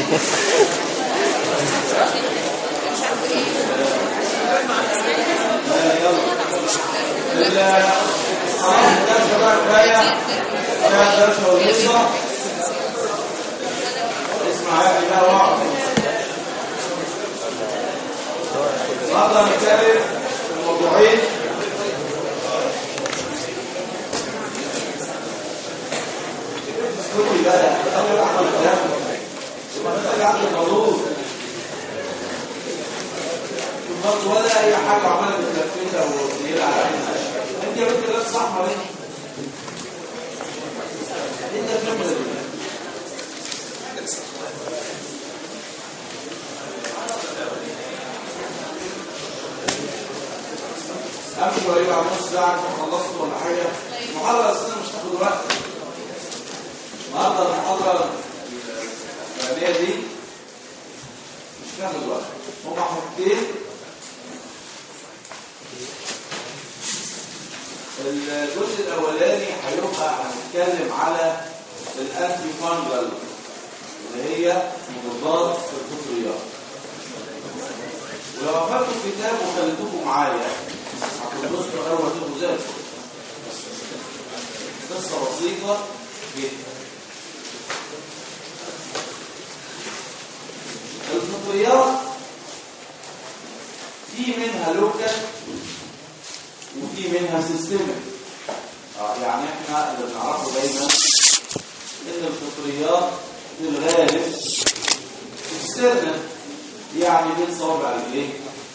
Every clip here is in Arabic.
النهارده هنتكلم في موضوعين. كل بقى اول احمد كلام وما عند الموضوع ولا اي حاجه عماله متلفته وتقيله على عينها. انت يا بنت ده صح ولا ايه؟ انت فاهم قبل شويه على نص ساعه خلصت ولا حاجه. المحاضره اصلا مش هتاخد وقت. النهارده المحاضره الثانيه دي مش هتاخد وقت. هما حاجتين. الجزء الاولاني هيبقى هنتكلم على الانتي فانجل اللي هي مضادات الفطريات. ولو اخدتوا الكتاب وخليتوكم معايا هتبصوا اول ما تبقوا ذاكروا. قصه بسيطه جدا. الفطريات في منها لوكال وفي منها سيستمك. يعني احنا اللي بنعرفه دايما ان الفطريات في الغالب اكسترنال، يعني بين صوابع رجليك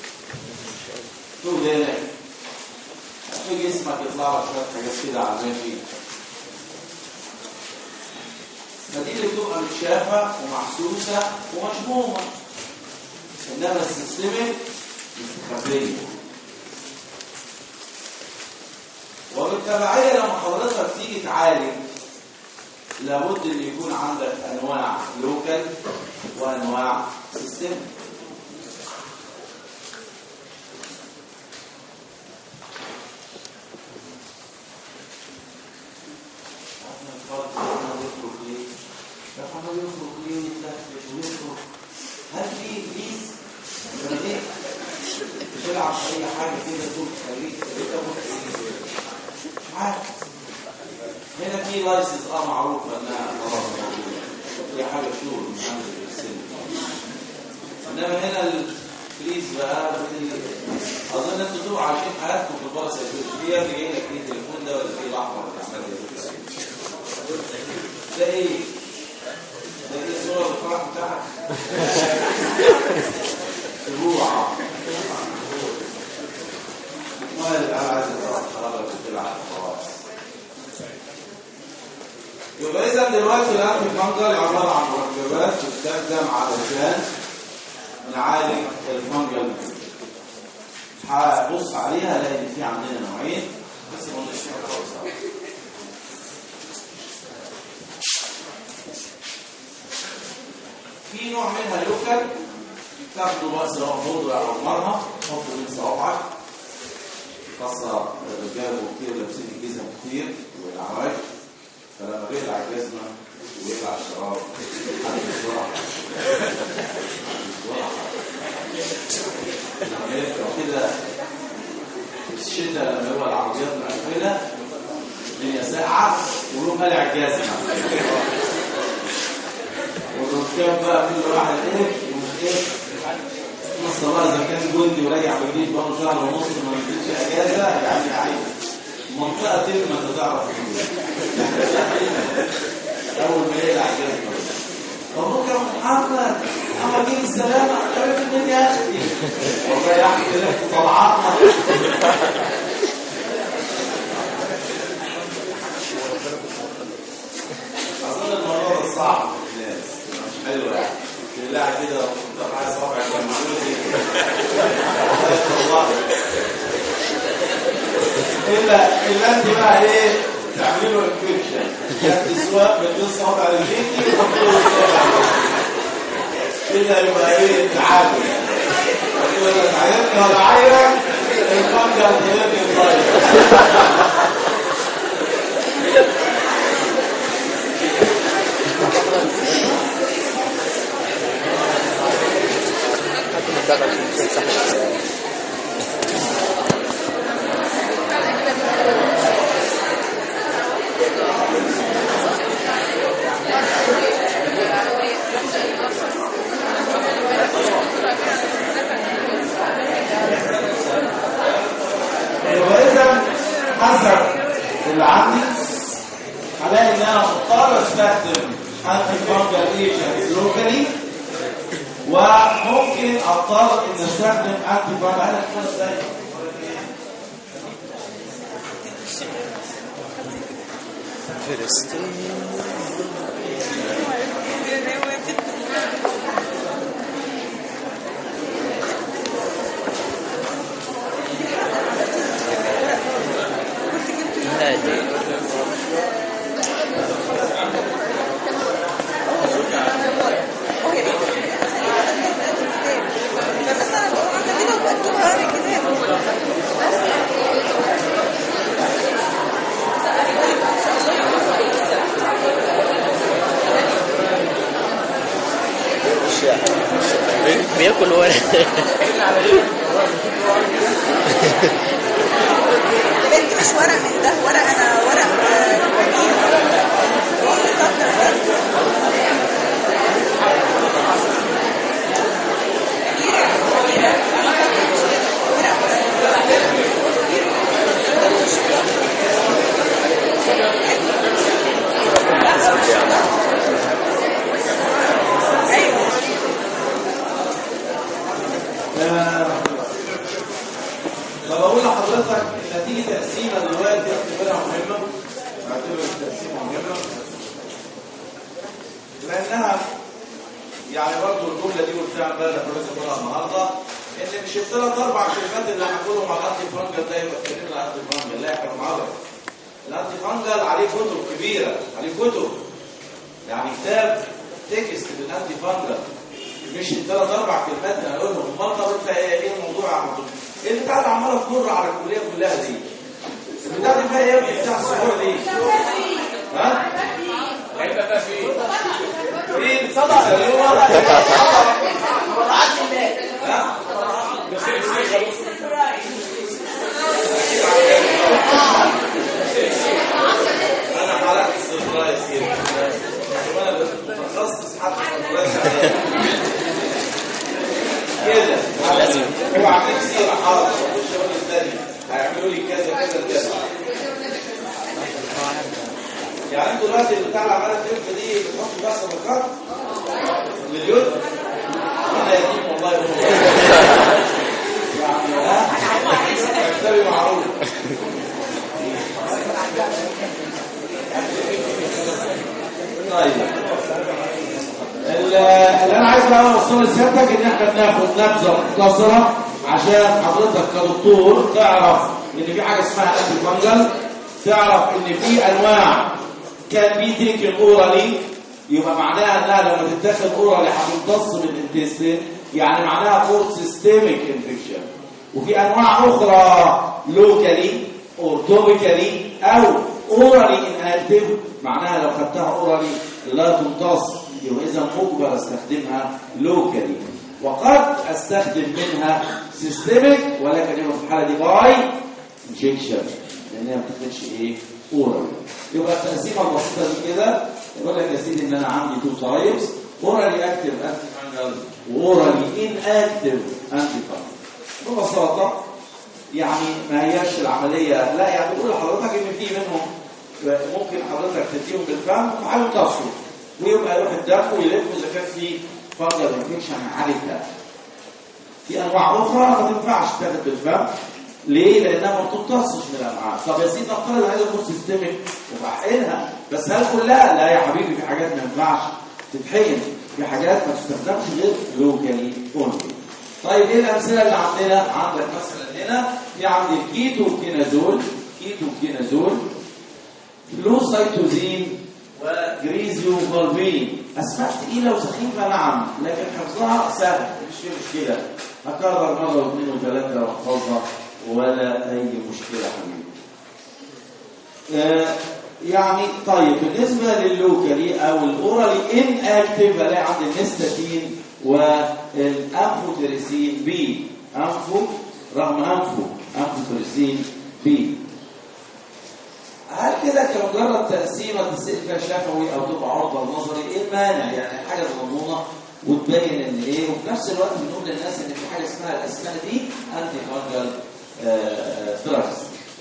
ودانك في جسمك يطلع لك شويه حاجات كده على الماشي. فدي اللي بتبقى متشافه ومحسوسه ومشمومه. انما السيستمك مستخبيه. وبالتبعيه لما حضرتك تيجي تعالج لابد ان يكون عندك انواع لوكال وانواع سيستمك. هل في بيس بتلعب اي حاجه كده تقول خليك مش عارف. هنا في لايسنس معروفه انها خلاص دي حاجه شهور من عند السن. انما هنا البليز بقى اظن انتوا تبقوا عايشين حياتكم في البارا سايكولوجي. في جاي لك ايه التليفون ده ولا في الاحمر اللي ده ايه؟ ده ايه صور الفرح بتاعك؟ روح ما اللي انا عايز اقرا بتلعب خلاص. يبقى اذا دلوقتي الانتي فانجل عباره عن مركبات تستخدم علشان نعالج الفانجل. هبص عليها الاقي ان في عندنا نوعين بس ما نقدرش خالص. في نوع منها لوكال تاخده بقى سواء موضوع او مرهم تحطه بين صوابعك. خاصه الرجاله كتير لابسين الجزم كتير والعراج، فلما بيقلع الجزمه ويقلع الشراب حد بسرعه لما يرجع كده الشتاء لما يبقى العربيات مقفله الدنيا ساقعه ويقوم قلع الجزمه والركاب بقى كل واحد ومش نص بقى اذا كان جندي وراجع بجديد بقى شهر ونص ما نزلش اجازه يعني منطقه تلمة انت تعرف اول ما يقلع الجزمه. مبروك يا محمد اما جيب السلامه قريت مني يا اخي والله يا اخي كده طلعاتنا. اظن الموضوع ده صعب للناس مش حلو يعني. لا كده طب عايز صابع المعلومه الا انت بقى ايه تعملوا انفكشن يعني سواء بتقص صابع البيتي كده يبقى ايه تعادل. تقول لك عيرني ولا عيرك الفنجر غيرني طيب. وإذا حسب اللي عندي هلاقي ان انا مضطر استخدم انتي فانجل ايجنت لوكالي، وممكن اضطر ان استخدم انتي فانجل. انا كده ازاي بياكل ورق. بنتي مش ورق من ده، ورق انا ورق فبقول لحضرتك نتيجة تقسيمة دلوقتي اعتبرها مهمة، اعتبر التقسيمة مهمة لأنها يعني برضه الجملة دي قلتها امبارح ولسه بقولها النهارده، إن مش الثلاث أربع كلمات اللي هنقولهم على الأنتي فانجل ده يبقى اتكلمنا على الأنتي فانجل، لا احنا معرض. الأنتي فانجل عليه كتب كبيرة، عليه كتب يعني كتاب تكست بالأنتي فانجل، مش الثلاث اربع كلمات اللي هقولهم. امال طب انت ايه الموضوع يا عم؟ ايه البتاع اللي عماله تمر على الكليه كلها دي؟ البتاع دي فيها ايه يا ابني؟ بتاع الصور دي؟ ها؟ هيبقى فيها فين؟ فين؟ صدق اليوم ها؟ انا حرقت السربرايز كده. وانا بتخصص حتى كده هو عامل سيره حاضر الشباب الثاني هيعملوا لي كذا كذا كذا. يعني انتوا دلوقتي بتاع العماله التلفه دي بتحطوا بقى صفقات مليون انا يتيم والله يعني ها مكتبي معروف. طيب اللي انا عايز بقى اوصله لسيادتك ان احنا بناخد نبذه مختصره عشان حضرتك كدكتور تعرف ان في حاجه اسمها انتي فانجل، تعرف ان في انواع كان بيتيك اورالي، يبقى معناها انها لما تتاخد اورالي هتمتص من الانتستين، يعني معناها فور سيستميك انفكشن. وفي انواع اخرى لوكالي او توبيكالي او اورالي اناكتيف، معناها لو خدتها اورالي لا تمتص، يبقى اذا مجبر استخدمها لوكالي. وقد استخدم منها سيستميك، ولكن يبقى في الحاله دي باي انجكشن لانها ما بتاخدش ايه اورالي. يبقى التقسيمه البسيطه دي كده يقول لك يا سيدي ان انا عندي تو تايبس، اورالي اكتيف انتي فانجل واورالي ان اكتيف انتي فانجل. ببساطه يعني ما هياش العمليه، لا يعني بقول لحضرتك ان في منهم ممكن حضرتك تديهم بالفم وهيمتصوا ويبقى يروح الدم ويلف اذا كان في فانجل انفكشن عالجها. في انواع اخرى ما تنفعش تاخد بالفم، ليه؟ لانها ما بتمتصش من الامعاء. طب يا سيدي نفترض هذا يكون سيستميك وبحقنها، بس هل كلها؟ لا يا حبيبي، في حاجات ما ينفعش تتحقن، في حاجات ما تستخدمش غير لوكالي اونلي. طيب ايه الامثله اللي عندنا؟ عندك مثلا هنا في عندي الكيتوكينازول، كيتوكينازول، فلوسايتوزين، وجريزيو فالفين. اسماء ثقيله وسخيفه نعم، لكن حفظها سهل مش فيه مشكله، هكرر مره واثنين وثلاثه واحفظها ولا اي مشكله حبيبي. يعني طيب بالنسبه لللوكالي او الاورالي ان اكتيف، الاقي عندي النستاتين والأنفوتيريسين بي، أنفو رغم أنفوتيريسين بي. هل كده كمجرد تقسيمه تسال فيها شفوي او تبقى عرضه للنظري؟ ايه المانع؟ يعني حاجه مضمونه وتبين ان ايه، وفي نفس الوقت بنقول للناس ان في حاجه اسمها الاسمنه دي انتي فانجل دراجز.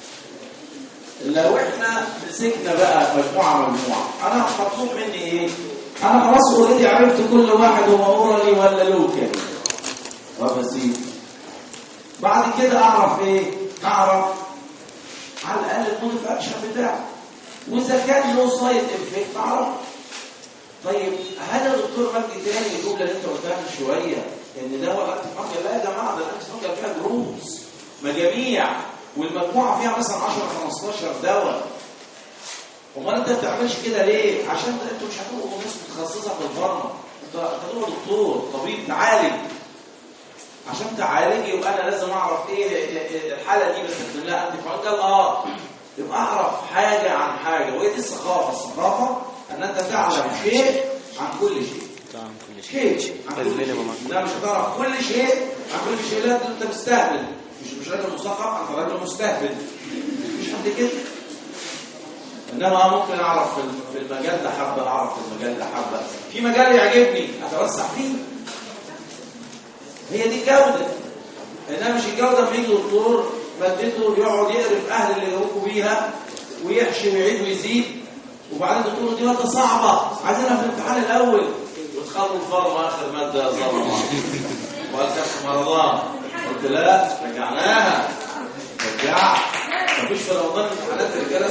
لو احنا مسكنا بقى مجموعه انا مطلوب مني ايه؟ انا خلاص اوريدي عرفت كل واحد هو اورالي ولا لوكالي وبسيط. بعد كده اعرف ايه؟ اعرف على الاقل المود اوف اكشن بتاعه، واذا كان له سايد افكت اعرف. طيب هل الدكتور مجدي تاني الجمله اللي انت قلتها من شويه ان ده هو الانتي فانجل؟ لا يا جماعه، ده الانتي فانجل فيها جروبس مجاميع، والمجموعه فيها مثلا 10 15 دواء. امال انت ما بتعملش كده ليه؟ عشان انتوا مش هتبقوا ناس متخصصه في الفارما، انت هتبقى دكتور طبيب تعالج. عشان تعالجي وانا لازم اعرف ايه الحاله دي بستخدم لها انتي فانجل. يبقى اعرف حاجه عن حاجه، وهي دي الثقافه ان انت تعلم شيء عن كل شيء. شيء عن كل شيء. لا مش هتعرف كل شيء عن كل شيء، لا انت مستهبل. مش راجل مثقف، انت راجل مستهبل. مش قد كده. انما ممكن اعرف في المجال ده حبه، اعرف في المجال ده حبه، في مجال يعجبني اتوسع فيه. هي دي الجوده. انما مش الجوده لما يجي دكتور مادته يقعد يقرف اهل اللي يروحوا بيها ويحشي ويعيد ويزيد، وبعدين تقول دي ماده صعبه عايزينها في الامتحان الاول، وتخلوا الفارما اخر ماده ظلمه والكشف مرضان. قلت لا، رجعناها. رجعت. مفيش في رمضان امتحانات الرجاله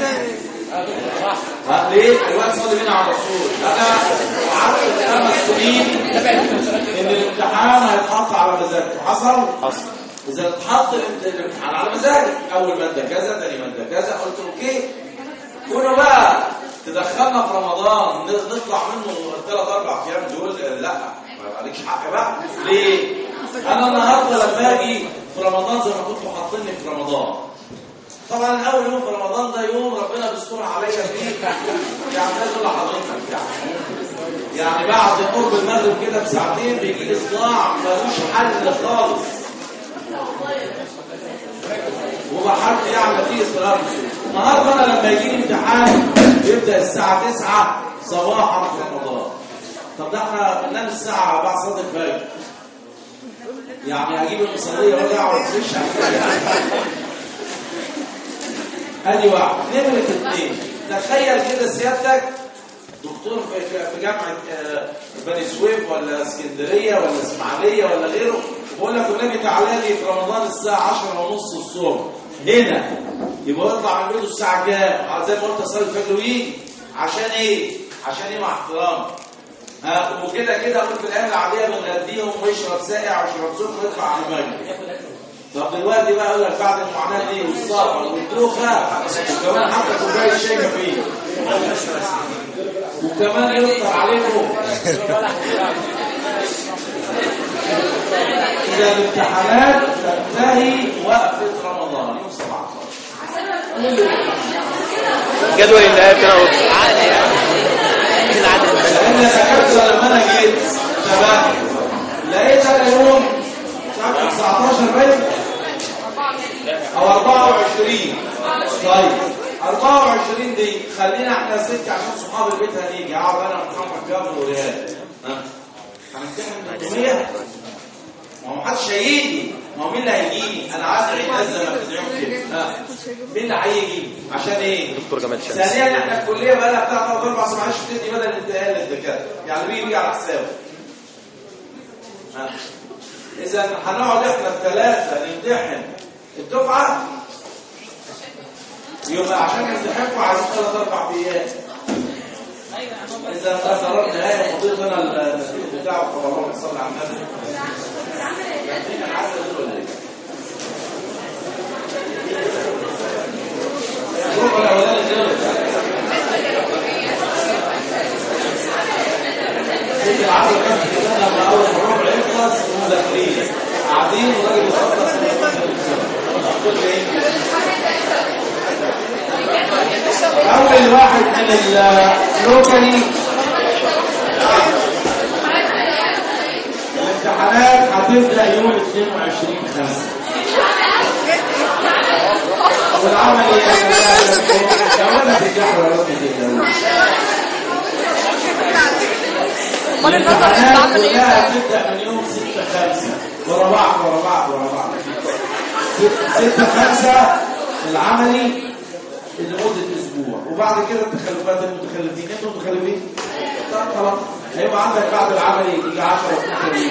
صعبه. ليه؟ الوقت صلي بينا على الرسول. انا وعدت 5 سنين ان الامتحان هيتحط على مزاجك، حصل؟ اذا اتحط الامتحان على مزاجك، اول ماده كذا، ثاني ماده كذا، قلت اوكي. كله بقى تدخلنا في رمضان نطلع منه 3-4 ايام دول، لا ما عليكش حق بقى. ليه؟ انا النهارده لما اجي في رمضان زي ما كنتوا حاطيني في رمضان، طبعا اول يوم في رمضان ده يوم ربنا بيستر عليا فيه، يعني ده اللي حضرتك يعني بعد قرب المغرب كده بساعتين بيجي لي صداع ملوش حل خالص، وبحط يعني نتيجه صلاه. النهارده انا لما يجي لي امتحان بيبدا الساعه 9 صباحا في رمضان. طب ده احنا بننام الساعه بعد صلاه الفجر، يعني هجيب المصليه ولا اقعد فريش. ادي واحد. نمرة 2، تخيل كده سيادتك دكتور في جامعة بني سويف ولا اسكندرية ولا اسماعيلية ولا غيره، بقول لك والنبي تعالى لي في رمضان الساعة 10:30 الصبح هنا، يبقى يطلع من بيته الساعة كام؟ زي ما قلت اصلي الفجر ويجي. عشان ايه؟ عشان ايه؟ مع احترامي. وكده كده اقول في الايام العادية بنغديهم ويشرب ساقع ويشرب سخن ويطلع على المغرب. طب دلوقتي بقى اقول لك بعد المعاناه دي والصبر والدوخه وكمان حتى كوبايه شاي فيه وكمان يفطر عليكم. اذا الامتحانات تنتهي وقفه رمضان يوم 17. جدول النهائي كده عادي لان الدكاتره لما انا جيت تمام لقيت انا يوم 19 باين او 24. طيب 24 دي خلينا احنا 6 عشان صحاب البيت هنيجي، اقعد انا ومحمد جابر وريال هنمتحن 300. ما هو محدش هيجي، ما هو مين اللي هيجيني؟ انا عايز الناس زي ما بتدعوا كده. مين اللي هيجي؟ عشان ايه؟ دكتور جمال شمس. ثانيا احنا الكليه بقى لها بتاع 3-4 سنين معلش بتدي بدل الانتقال للدكاتره، يعني بيجي على حسابه. اذا هنقعد احنا الثلاثه نمتحن الدفعه، يبقى عشان نمتحنكم عايزين 3-4 ايام. اذا ده قرار نهائي ومضيت انا النتيجه بتاعه فالله يصلي على النبي. الجروب الاولاني غلط. ست العصر كان كده لما اول الربع يخلص ومذاكرين قاعدين والراجل يخلص اول واحد من اللوكالي هتبدأ يوم 22/5 والعمل كمان هتنجحوا يا رب كده. امال النظر بعمل ايه؟ هتبدأ من يوم 6/5 ورا بعض 6/5 العملي لمدة أسبوع، وبعد كده التخلفات المتخلفين. انتوا متخلفين؟ خلاص هيبقى عندك بعد العملي يجي 10 متخلفين.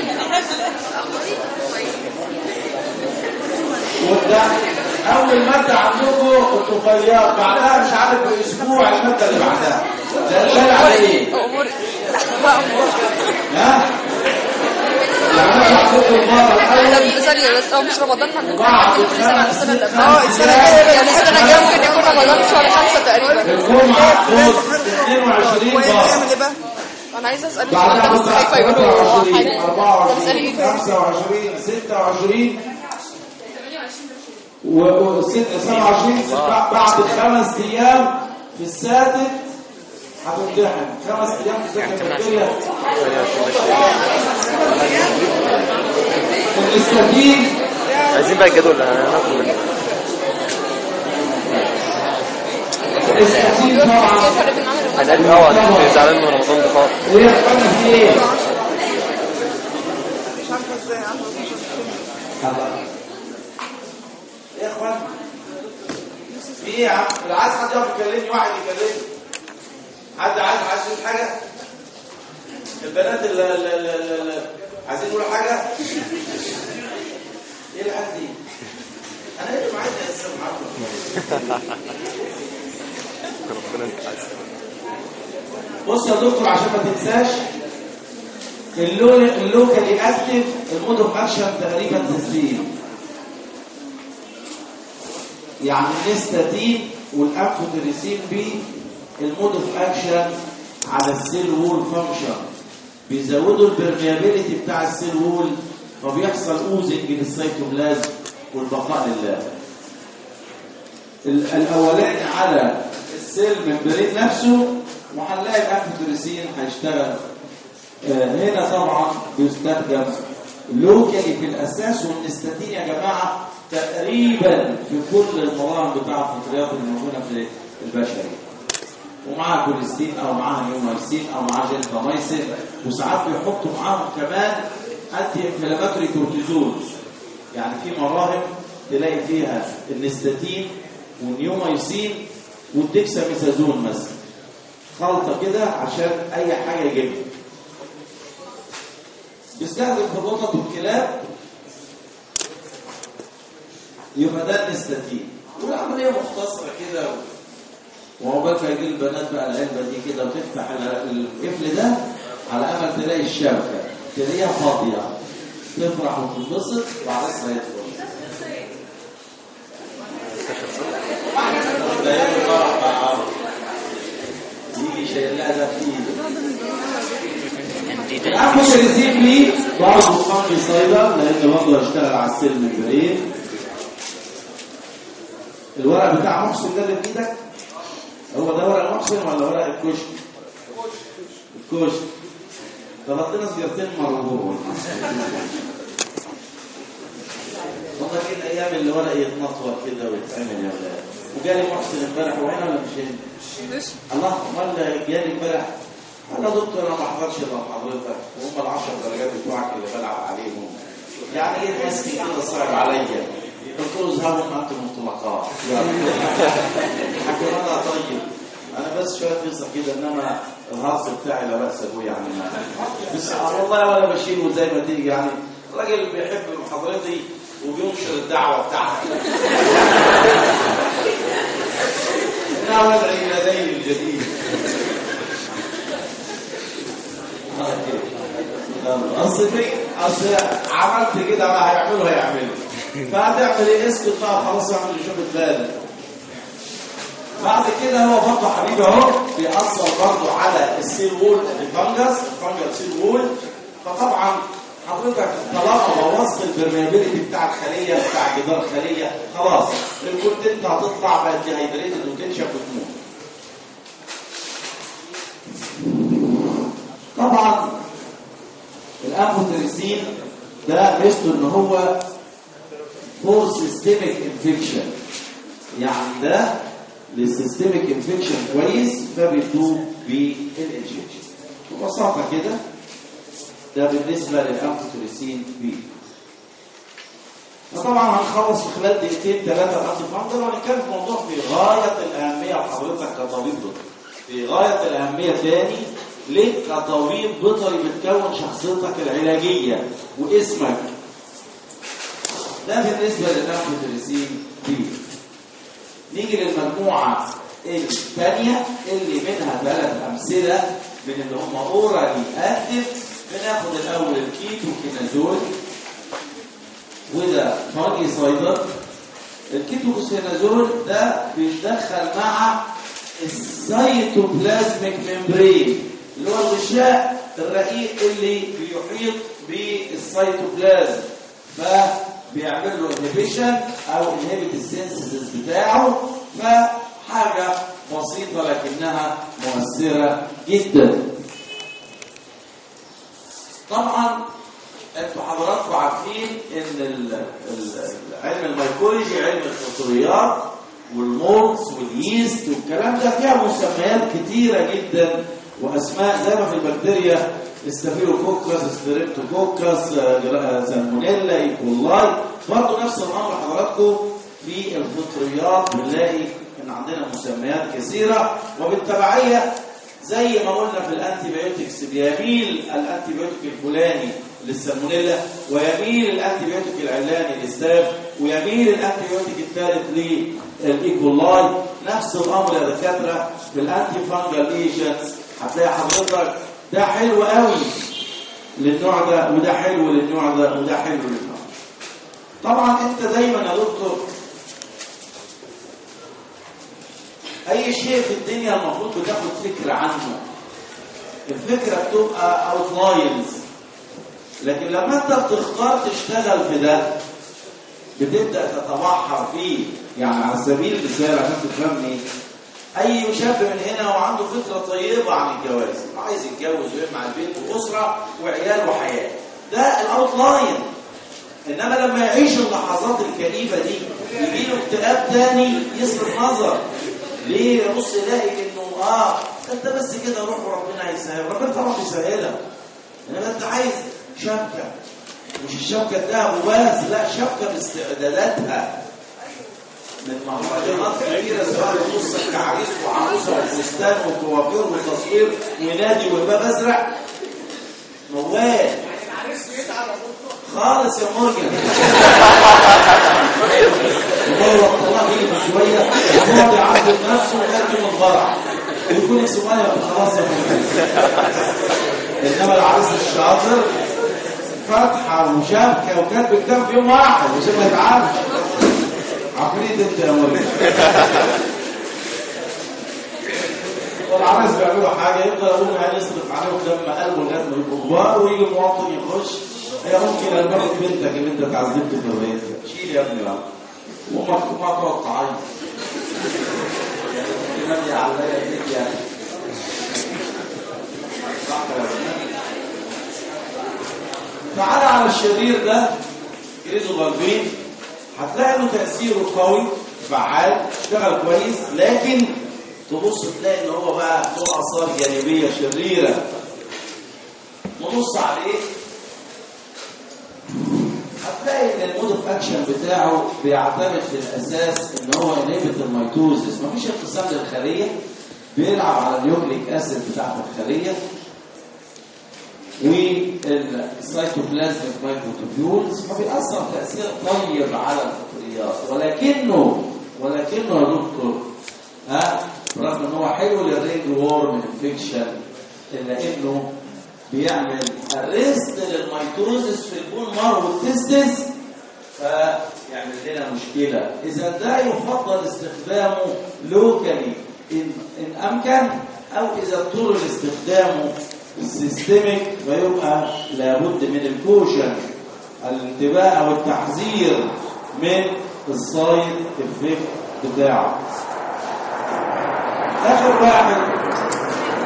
وده أول مادة عندكم الطفيليات، بعدها مش عارف بأسبوع المادة اللي بعدها. ده اللي على إيه؟ ها؟ ثانية بس هو مش رمضان هنكون كل سنة على السنة اللي قبلها. السنة الجاية ممكن يكون رمضان في شهر 5 تقريبا. الجمعة 22 بقى. أنا عايزة أسأل السؤال بس خايفة يقولوا حاجة. 24 25 26 و 27 بعد 5 أيام في السادس هتمتحن. 5 أيام في السادس الاستاتين. عايزين بقى الجدول هناخد منه. الاستاتين طبعا انا زعلان من رمضان ده خالص. هي قلنا في ايه؟ مش عارفة ازاي يا اخوان في ايه يا عم؟ عايز حد يقف يكلمني، واحد يكلمني. حد عايز يقول حاجه؟ البنات اللي عايزين يقولوا حاجه؟ ايه الحاجه دي؟ انا ايه اللي معايا اساسا معاكم؟ بص يا دكتور عشان ما تنساش، اللوكالي اكتف المود اوف اكشن تقريبا تسليم. يعني النستاتين والامفوتريسين بي المود اوف اكشن على السيل وول فانكشن، بيزودوا البرميابيليتي بتاع السيل وول، فبيحصل اوزنج للسيتوبلازم والبقاء لله. الاولاني على السيل ممبرين نفسه، وهنلاقي الامفوتريسين هيشتغل. هنا طبعا بيستخدم لوكالي في الاساس، والنستاتين يا جماعه تقريبا في كل المراهم بتاع الفطريات اللي موجوده في البشري، ومعها كوليستين او معها نيومايسين او معها جنتامايسين، وساعات بيحطوا معاهم كمان انتي انفلاماتوري كورتيزون. يعني في مراهم تلاقي فيها النستاتين والنيومايسين والديكساميثازون مثلا، خلطه كده عشان اي حاجه يجيبها. بيستخدم في القطط والكلاب، يبقى ده النستاتين. والعمليه مختصره كده، وعقبال ما يجي البنات بقى العلبه دي كده وتفتح القفل ده على امل تلاقي الشبكه تلاقيها فاضيه، تفرح وتنبسط وعرسها يدخل. ده يوم فرح بقى يجي شايل لها ده في ايده. الامفوتريسين بي برضه فانجي سايدر، لان برضه هيشتغل على السيل ممبرين. الورق بتاع محسن ده اللي في ايدك هو ده ورق محسن ولا ورق الكشك؟ الكشك. طب حطينا سجارتين مربوط. والله في الايام اللي ورق يتنطور كده ويتعمل يا ولاد. وجالي محسن امبارح وهنا ولا مش هنا؟ الله امال جالي امبارح. انا دكتور انا ما حضرتش الا حضرتك، وهم ال10 درجات بتوعك اللي بلعب عليهم. يعني ايه تحس كده صعب عليا؟ قلت له اذهبوا انتم مطلقات. حكوا انا طيب، انا بس شويه قصه كده، انما الهرس بتاعي لا باس به يعني. بس والله ولا بشيله زي ما تيجي يعني. الراجل بيحب محاضرتي وبينشر الدعوه بتاعتي. انا وضعي لدي الجديد. اصل عملت كده ما هيعملوا فهتعمل ايه؟ اسكت بقى خلاص، اعمل شوف بالك. بعد كده هو برضه حبيبي اهو بيأثر برضه على السيل وول الفنجل سيل وول. فطبعا حضرتك طالما بوظت البرميابيليتي بتاع الخليه بتاع جدار الخليه، خلاص الكونتنت هتطلع بقت ديهايدريتد وتنشف وتموت. طبعا الامفوتريسين ده ميزته ان هو فور سيستميك انفكشن، يعني ده للسيستميك انفكشن كويس فبيدوه بالانجكشن. ببساطه كده ده بالنسبه للامفوتريسين بي. فطبعا هنخلص في خلال دقيقتين ثلاثه الانتي فانجل، وهنتكلم في موضوع في غايه الاهميه لحضرتك كطبيب بيطري، في غايه الاهميه تاني ليك كطبيب بيطري بتكون شخصيتك العلاجيه واسمك. ده بالنسبه للامفوتريسين بي. نيجي للمجموعه الثانيه اللي منها 3 امثله من اللي هم اورالي اكتف. بناخد الاول الكيتوكينازول، وده فانجيسايدر. الكيتوكينازول ده بيتدخل مع السيتوبلازميك ممبرين اللي هو الغشاء الرقيق اللي بيحيط بالسيتوبلازم، فبيعمل له انهبيشن او انهبت السينثيسيس بتاعه. فحاجه بسيطه لكنها مؤثره جدا. طبعا انتوا حضراتكم عارفين ان علم الميكولوجي علم الفطريات والمولز واليست والكلام ده فيها مسميات كتيره جدا واسماء زي ما في البكتيريا ستافيلوكوكس، ستريبتوكوكس، سالمونيلا، ايكولاي. برضه نفس الامر حضراتكم في الفطريات بنلاقي ان عندنا مسميات كثيره، وبالتبعيه زي ما قلنا في الانتي بايوتكس بيميل الانتي بايوتيك الفلاني للسالمونيلا، ويميل الانتي بايوتيك العلاني للستاف، ويميل الانتي بايوتيك الثالث للايكولاي. نفس الامر يا دكاتره في الانتي فانجل ايجنتس، هتلاقي حضرتك ده حلو قوي للنوع ده، وده حلو للنوع ده، وده حلو للنوع. طبعا انت دايما يا دكتور اي شيء في الدنيا المفروض بتاخد فكره عنه. الفكره بتبقى اوتلاينز، لكن لما انت بتختار تشتغل في ده بتبدا تتبحر فيه. يعني على سبيل المثال عشان تفهمني، اي شاب من هنا وعنده فكره طيبه عن الجواز، عايز يتجوز ويجمع البيت واسره وعيال وحياه، ده الاوتلاين. انما لما يعيش اللحظات الكئيبه دي يجي له اكتئاب تاني يصرف نظر. ليه؟ يبص يلاقي انه انت بس كده روح وربنا يسهل. ربنا طبعا بيسهلها، انما انت عايز شبكه، مش الشبكه الذهب وبس، لا شبكه باستعداداتها من مهرجانات كبيره سواء تخص كعريس وعروسه وفستان وكوافير وتصوير ونادي وباب ازرق موال خالص يا مرجان. والله الطلاق يجي من شويه هو بيعذب نفسه ويركب الفرع ويكون صغير خلاص يا مرجان. انما العريس الشاطر فتحه وشبكه وكاتب كتاب في يوم واحد مش ما يتعبش. عفريت انت يا مرجان. والعريس بيعملوا حاجه يفضل ابوه يصرف عليهم دم قلبه لغايه ما يبقوا كبار، ويجي المواطن يخش هي ممكن البنت بنتك اللي انت اتعذبت في البيت شيل يا ابني بقى وامك ما تقعد تعيط يعني يا عليا ايديك يعني تعالى على الشرير ده كريزوفالفين، هتلاقي له تاثيره قوي فعال اشتغل كويس، لكن تبص تلاقي ان هو بقى له اثار جانبيه شريره. نبص عليه هتلاقي ان المود اوف اكشن بتاعه بيعتمد في الاساس ان هو انهبت الميتوزيس، مفيش انقسام للخليه، بيلعب على النيوكليك اسيد بتاعت الخليه والسيتوبلازميك مايكروتوبيولز، فبيأثر تأثير طيب على الفطريات. ولكنه يا دكتور رغم ان هو حلو للرينج وورم انفكشن الا انه بيعمل الريست للميتوزيس في البون مارو والتستس، فيعمل لنا مشكله. اذا ده يفضل استخدامه لوكالي ان امكن، او اذا اضطر لاستخدامه السيستميك فيبقى لابد من الكوشن، الانتباه او التحذير من السايد افكت بتاعه. اخر واحد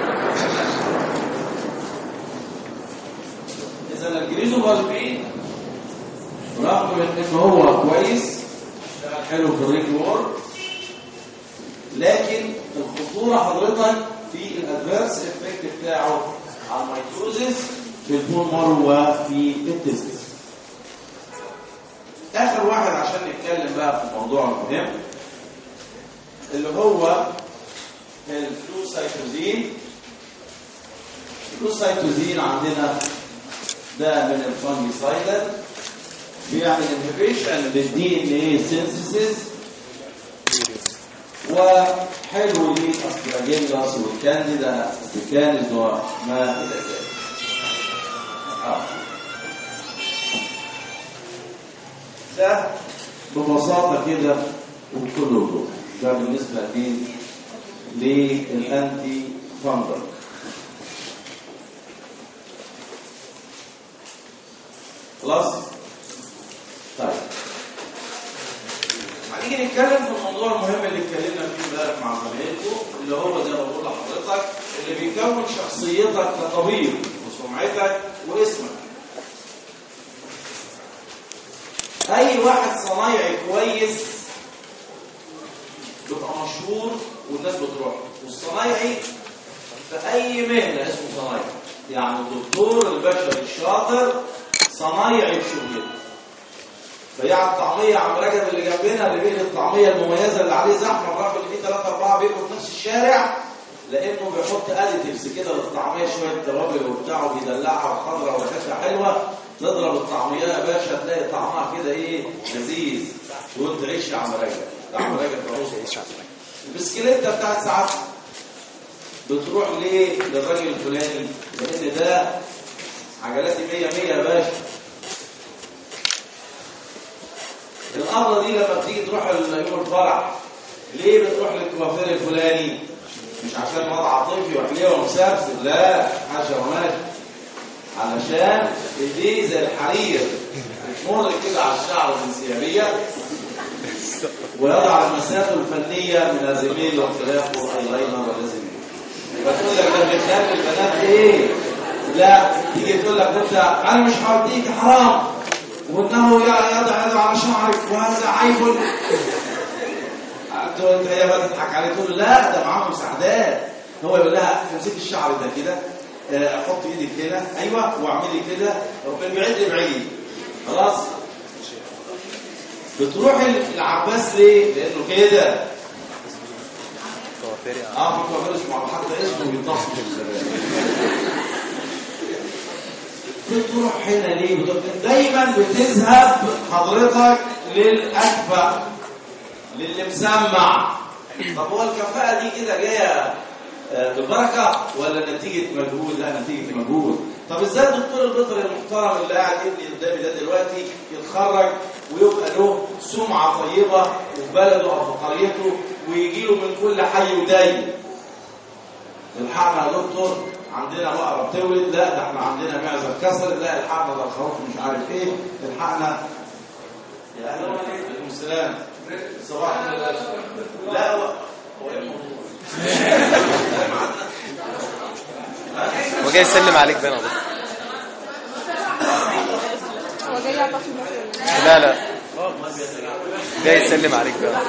اذا الجريزوفالفين من ان هو كويس حلو في الريج وورد، لكن الخطوره حضرتك في الادفيرس افكت بتاعه على الميتوزيس في البون مارو وفي التستس. اخر واحد عشان نتكلم بقى في الموضوع المهم اللي هو الفلوسايتوزين. الفلوسايتوزين عندنا ده من الفانجيسايدر، بيعمل انهبيشن للدي ان اي سينثيسيس، وحلو للاسبراجيلاس والكانديدا والكانديد وما الى ذلك. ده ببساطه كده وبكل وضوح ده بالنسبه للانتي فانجل. خلاص؟ طيب هنيجي نتكلم في الموضوع المهم اللي اتكلمنا فيه امبارح مع زمايلكم، اللي هو زي ما بقول لحضرتك اللي بيكون شخصيتك كطبيب وسمعتك واسمك. اي واحد صنايعي كويس بيبقى مشهور والناس بتروح، والصنايعي في اي مهنه اسمه صنايعي، يعني الدكتور البشري الشاطر صنايعي بشغله. بياع الطعميه عم رجب اللي جنبنا اللي بيقلي الطعميه المميزه اللي عليه زحمه، الراجل اللي فيه 3 4 بيبقوا في نفس الشارع، لانه بيحط اديتيفز كده للطعميه، شويه توابل وبتاع وبيدلعها وخضره وريحتها حلوه. تضرب الطعميه يا باشا تلاقي طعمها كده ايه لذيذ، وانت عيش يا عم رجب. يا عم رجب تعوز البسكليته بتاعت ساعات بتروح ليه للراجل الفلاني؟ لان ده عجلاتي 100 100 يا باشا. القبضه دي لما بتيجي تروح يوم الفرح ليه بتروح للكوافير الفلاني؟ مش عشان وضع عاطفي وحليه ومسبسب، لا حاجه وماشي، علشان ايديه زي الحرير بتمر كده على الشعر الانسيابيه، ويضع المسافه الفنيه من الرميل واختلاف والايلاينر واللازمين. فتقول لك ده بيخلي البنات ايه؟ لا تيجي تقول لك انت انا مش هوديك حرام، وانه يضع يده على شعرك وهذا عيب. انت هي بقى تضحك عليه تقول لا ده معاه مساعدات. هو يقول لها امسكي الشعر ده كده، حط ايدك هنا، ايوه، واعملي كده من بعيد لبعيد. خلاص بتروح العباس ليه؟ لانه كده في كوافير اسمه حتى اسمه بيتصل بتروح هنا ليه؟ دايما بتذهب حضرتك للاكفأ، للي مسمع. طب هو الكفاءه دي كده جايه بالبركه ولا نتيجه مجهود؟ لا نتيجه مجهود. طب ازاي الدكتور البيطري المحترم اللي قاعد ابني قدامي ده دلوقتي يتخرج ويبقى له سمعه طيبه في بلده او في قريته ويجي له من كل حي ودايم؟ الحقنا يا دكتور عندنا بقره بتولد، لا ده احنا عندنا معزه اتكسرت، لا الحقنا ده الخروف مش عارف ايه، الحقنا. يا اهلا وعليكم السلام. صباح الخير. لا هو هو جاي يسلم عليك بقى. هو جاي يعطيك لا جاي يسلم عليك بقى.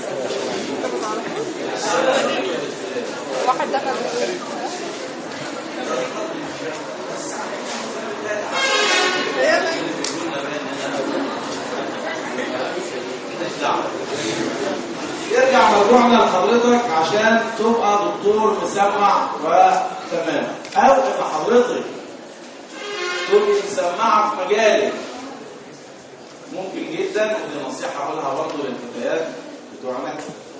واحد دخل يرجع موضوعنا لحضرتك عشان تبقى دكتور مسمع وتمام، او ان حضرتك تبقى مسمعه في مجالك. ممكن جدا، ودي نصيحه اقولها برضه للفتيات بتوعنا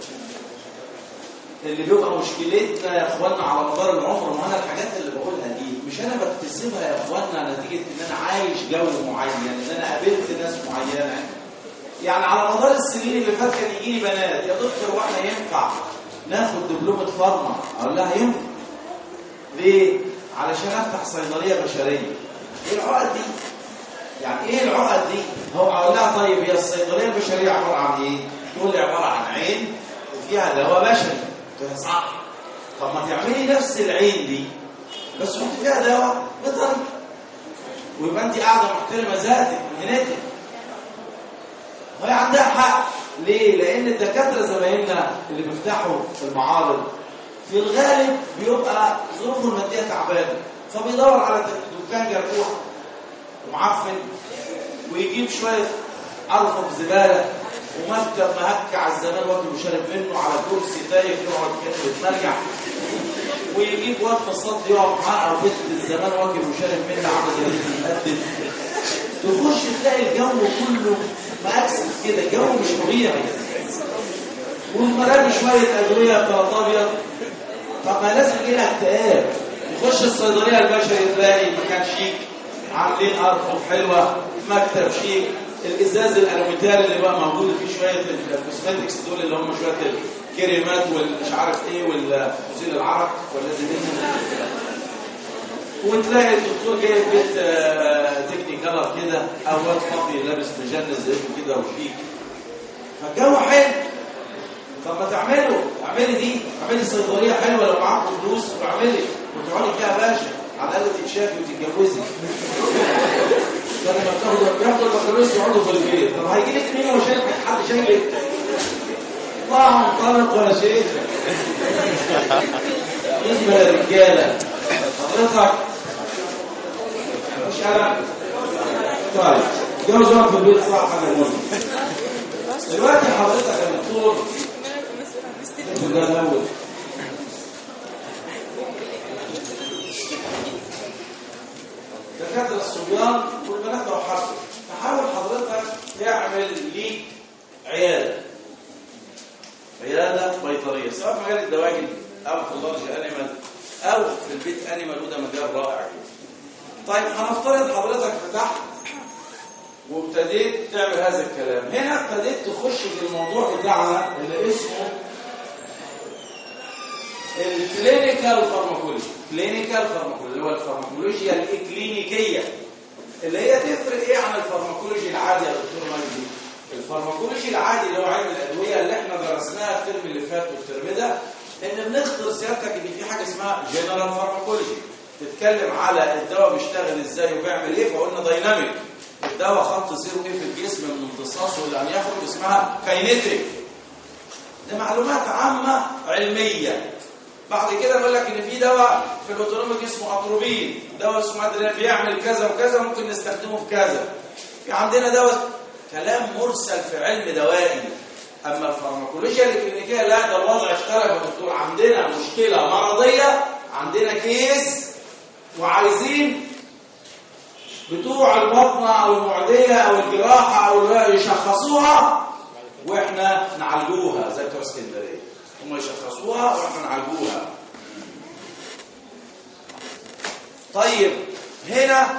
اللي بيبقى مشكلتنا يا اخوانا على مدار العمر. ما انا الحاجات اللي بقولها دي مش انا بكتسبها يا اخوانا نتيجه ان انا عايش جو معين، ان انا قابلت ناس معينه. يعني على مدار السنين اللي فاتت كان يجي لي بنات يا دكتور واحنا ينفع ناخد دبلومه فارما؟ اقول لها ينفع. ليه؟ علشان افتح صيدليه بشريه. ايه العقد دي؟ يعني ايه العقد دي؟ هو اقول لها طيب هي الصيدليه البشريه عباره عن ايه؟ تقول لي عباره عن عين وفيها دواء بشري. قلت لها صح. طب ما تعملي نفس العين دي بس حطي فيها دواء بيطري، ويبقى انت قاعده محترمه ذاتك مهنتك. وهي عندها حق. ليه؟ لان الدكاتره زمايلنا اللي بيفتحوا المعارض في الغالب بيبقى ظروفه الماديه تعبانه، فبيدور على دكان جرحوح ومعفن ويجيب شويه ارفف زباله ومكتب مهكع الزمان واكل وشارب منه على كرسي تايه يقعد كده يتمرجع، ويجيب واد مصاد يقعد معاه او بنت الزمان واكل وشارب منه على زي المقدم. تخش تلاقي الجو كله مأكسد كده، الجو مش طبيعي. والمرابي شويه ادويه بلاط ابيض. طب ما لازم يجي لها اكتئاب. يخش الصيدليه البشري تلاقي مكان شيك، عاملين ارفف حلوه، مكتب شيك، الازاز الالوميتال اللي بقى موجود فيه شويه الكوسماتكس دول اللي هم شويه الكريمات والمش عارف ايه والمزيل العرق والذي منه. وتلاقي الدكتور جايب بيت تكنيكالر كده او واد فاضي لابس مجنس زيه كده وشيك، فالجو حلو. طب ما اعملي دي، اعملي صيدليه حلوه لو معاكم فلوس، واعملي وتقعدي فيها باشا على الاقل تتشافي وتتجوزي. لما بياخدوا البكالوريوس يقعدوا في البيت. طب هيجي لك مين وشايفك؟ حد شايفك؟ الله منطلق ولا شيء. بالنسبه للرجاله حضرتك مش انا. طيب جوزك في البيت صح حاجه مهمه. دلوقتي حضرتك يا دكتور ده الاول دكاتره الصبيان والبنات لو حصل، تحاول حضرتك تعمل ليك عياده بيطريه سواء في مجال الدواجن او في اللارج انيمال او في البيت انيمال، وده مجال رائع جدا. طيب هنفترض حضرتك فتحت وابتديت تعمل هذا الكلام. هنا ابتديت تخش في الموضوع بتاعنا اللي اسمه الكلينيكال فارماكولوجي. كلينيكال فارماكولوجي اللي هو الفارماكولوجيا الاكلينيكيه، اللي هي تفرق ايه عن الفارماكولوجي العادي يا دكتور مجدي؟ الفارماكولوجي العادي اللي هو علم الادويه اللي احنا درسناها الترم اللي فات والترم ده، ان بنخطر سيادتك ان في حاجه اسمها جنرال فارماكولوجي تتكلم على الدواء بيشتغل ازاي وبيعمل ايه. فقلنا دايناميك، الدواء خط سيره ايه في الجسم من امتصاصه الى ان يخرج اسمها كاينيتيك. دي معلومات عامه علميه. بعد كده بقول لك ان في دواء في الاوتونوميك اسمه اتروبين، دواء اسمه ادرينال بيعمل كذا وكذا ممكن نستخدمه في كذا. في عندنا دواء كلام مرسل في علم دوائي. اما الفارماكولوجيا الكلينيكيه لا، ده الوضع اختلف يا دكتور. عندنا مشكله مرضيه، عندنا كيس وعايزين بتوع البطنه او المعديه او الجراحه او يشخصوها واحنا نعالجوها زي بتوع اسكندريه، هم يشخصوها واحنا نعالجوها. طيب هنا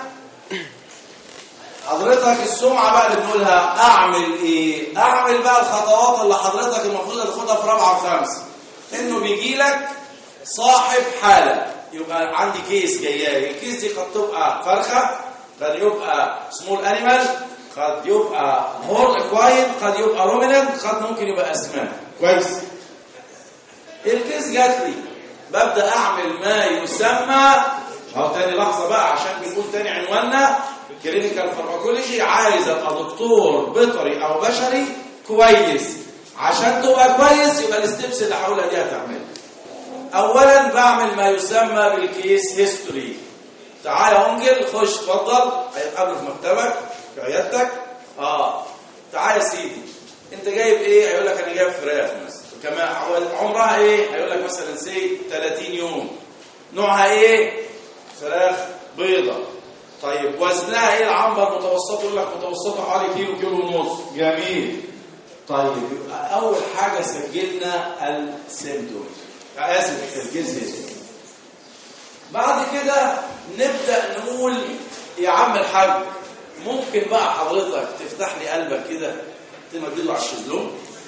حضرتك السمعه بقى اللي بنقولها اعمل ايه؟ اعمل بقى الخطوات اللي حضرتك المفروض تاخدها في رابعه وخامسه. انه بيجي لك صاحب حاله، يبقى عندي كيس جايه، الكيس دي قد تبقى فرخه، قد يبقى سمول انيمال، قد يبقى هورن اكواين، قد يبقى رومينانت، قد ممكن يبقى اسماك. كويس. الكيس جات لي، ببدا اعمل ما يسمى تاني لحظه بقى عشان بيكون تاني عنواننا كلينيكال فارماكولوجي. عايز ابقى دكتور بيطري او بشري كويس. عشان تبقى كويس يبقى الستبس اللي هقولها دي هتعملها. اولا بعمل ما يسمى بالكيس هيستوري. تعالى يا انجل خش اتفضل، هيتقابلوا في مكتبك في عيادتك. تعالى يا سيدي انت جايب ايه؟ هيقول لك انا جايب فراخ مثلا. كمان عمرها ايه؟ هيقول لك مثلا 30 يوم. نوعها ايه؟ فراخ بيضة. طيب وزنها ايه؟ العنبر متوسطه، يقول لك متوسطه حوالي كيلو كيلو ونص. جميل. طيب يبقى اول حاجه سجلنا السيمتومز، اسف الجزء. بعد كده نبدا نقول يا عم الحاج ممكن بقى حضرتك تفتح لي قلبك كده تمدله على الشيزلون،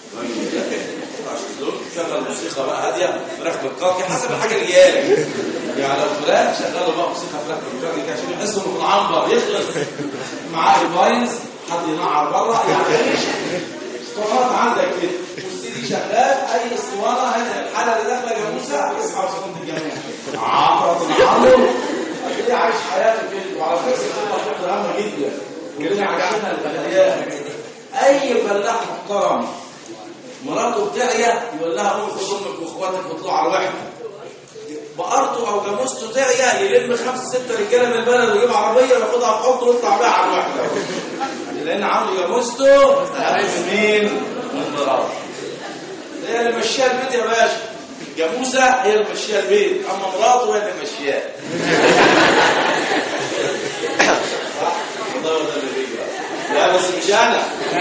شغل موسيقى بقى هاديه، فراخ بالكاكي حسب الحاجه اللي جايه. يعني لو فراخ شغلوا بقى موسيقى فراخ بالكاكي عشان يحسوا انه في العنبر يخلص معاه الفاينز، حد ينعر بره يعني اسطوانات عندك كده والسيدي شغال. اي اسطوانه هذه الحاله اللي داخله جاموسه يصحى وسكون الجميع عمرو ايه عايش حياتك كده. وعلى فكره دي هامه جدا ولنا عشانها البلديات. اي فلاح محترم مراته بتعيا يقول لها قومي خد امك واخواتك واطلعوا على الوحده. بقرته او جاموسته تعيا يلم 5 6 رجاله من البلد ويجيب عربيه وياخدها في حضنه ويطلع بيها على الوحده، لان عنده جاموسته عارف مين من مراته. هي اللي ماشيه البيت يا باشا، الجاموسه هي اللي ماشيه البيت، اما مراته هي اللي ماشياه. والله ده اللي بيجي. لا بس مش انا.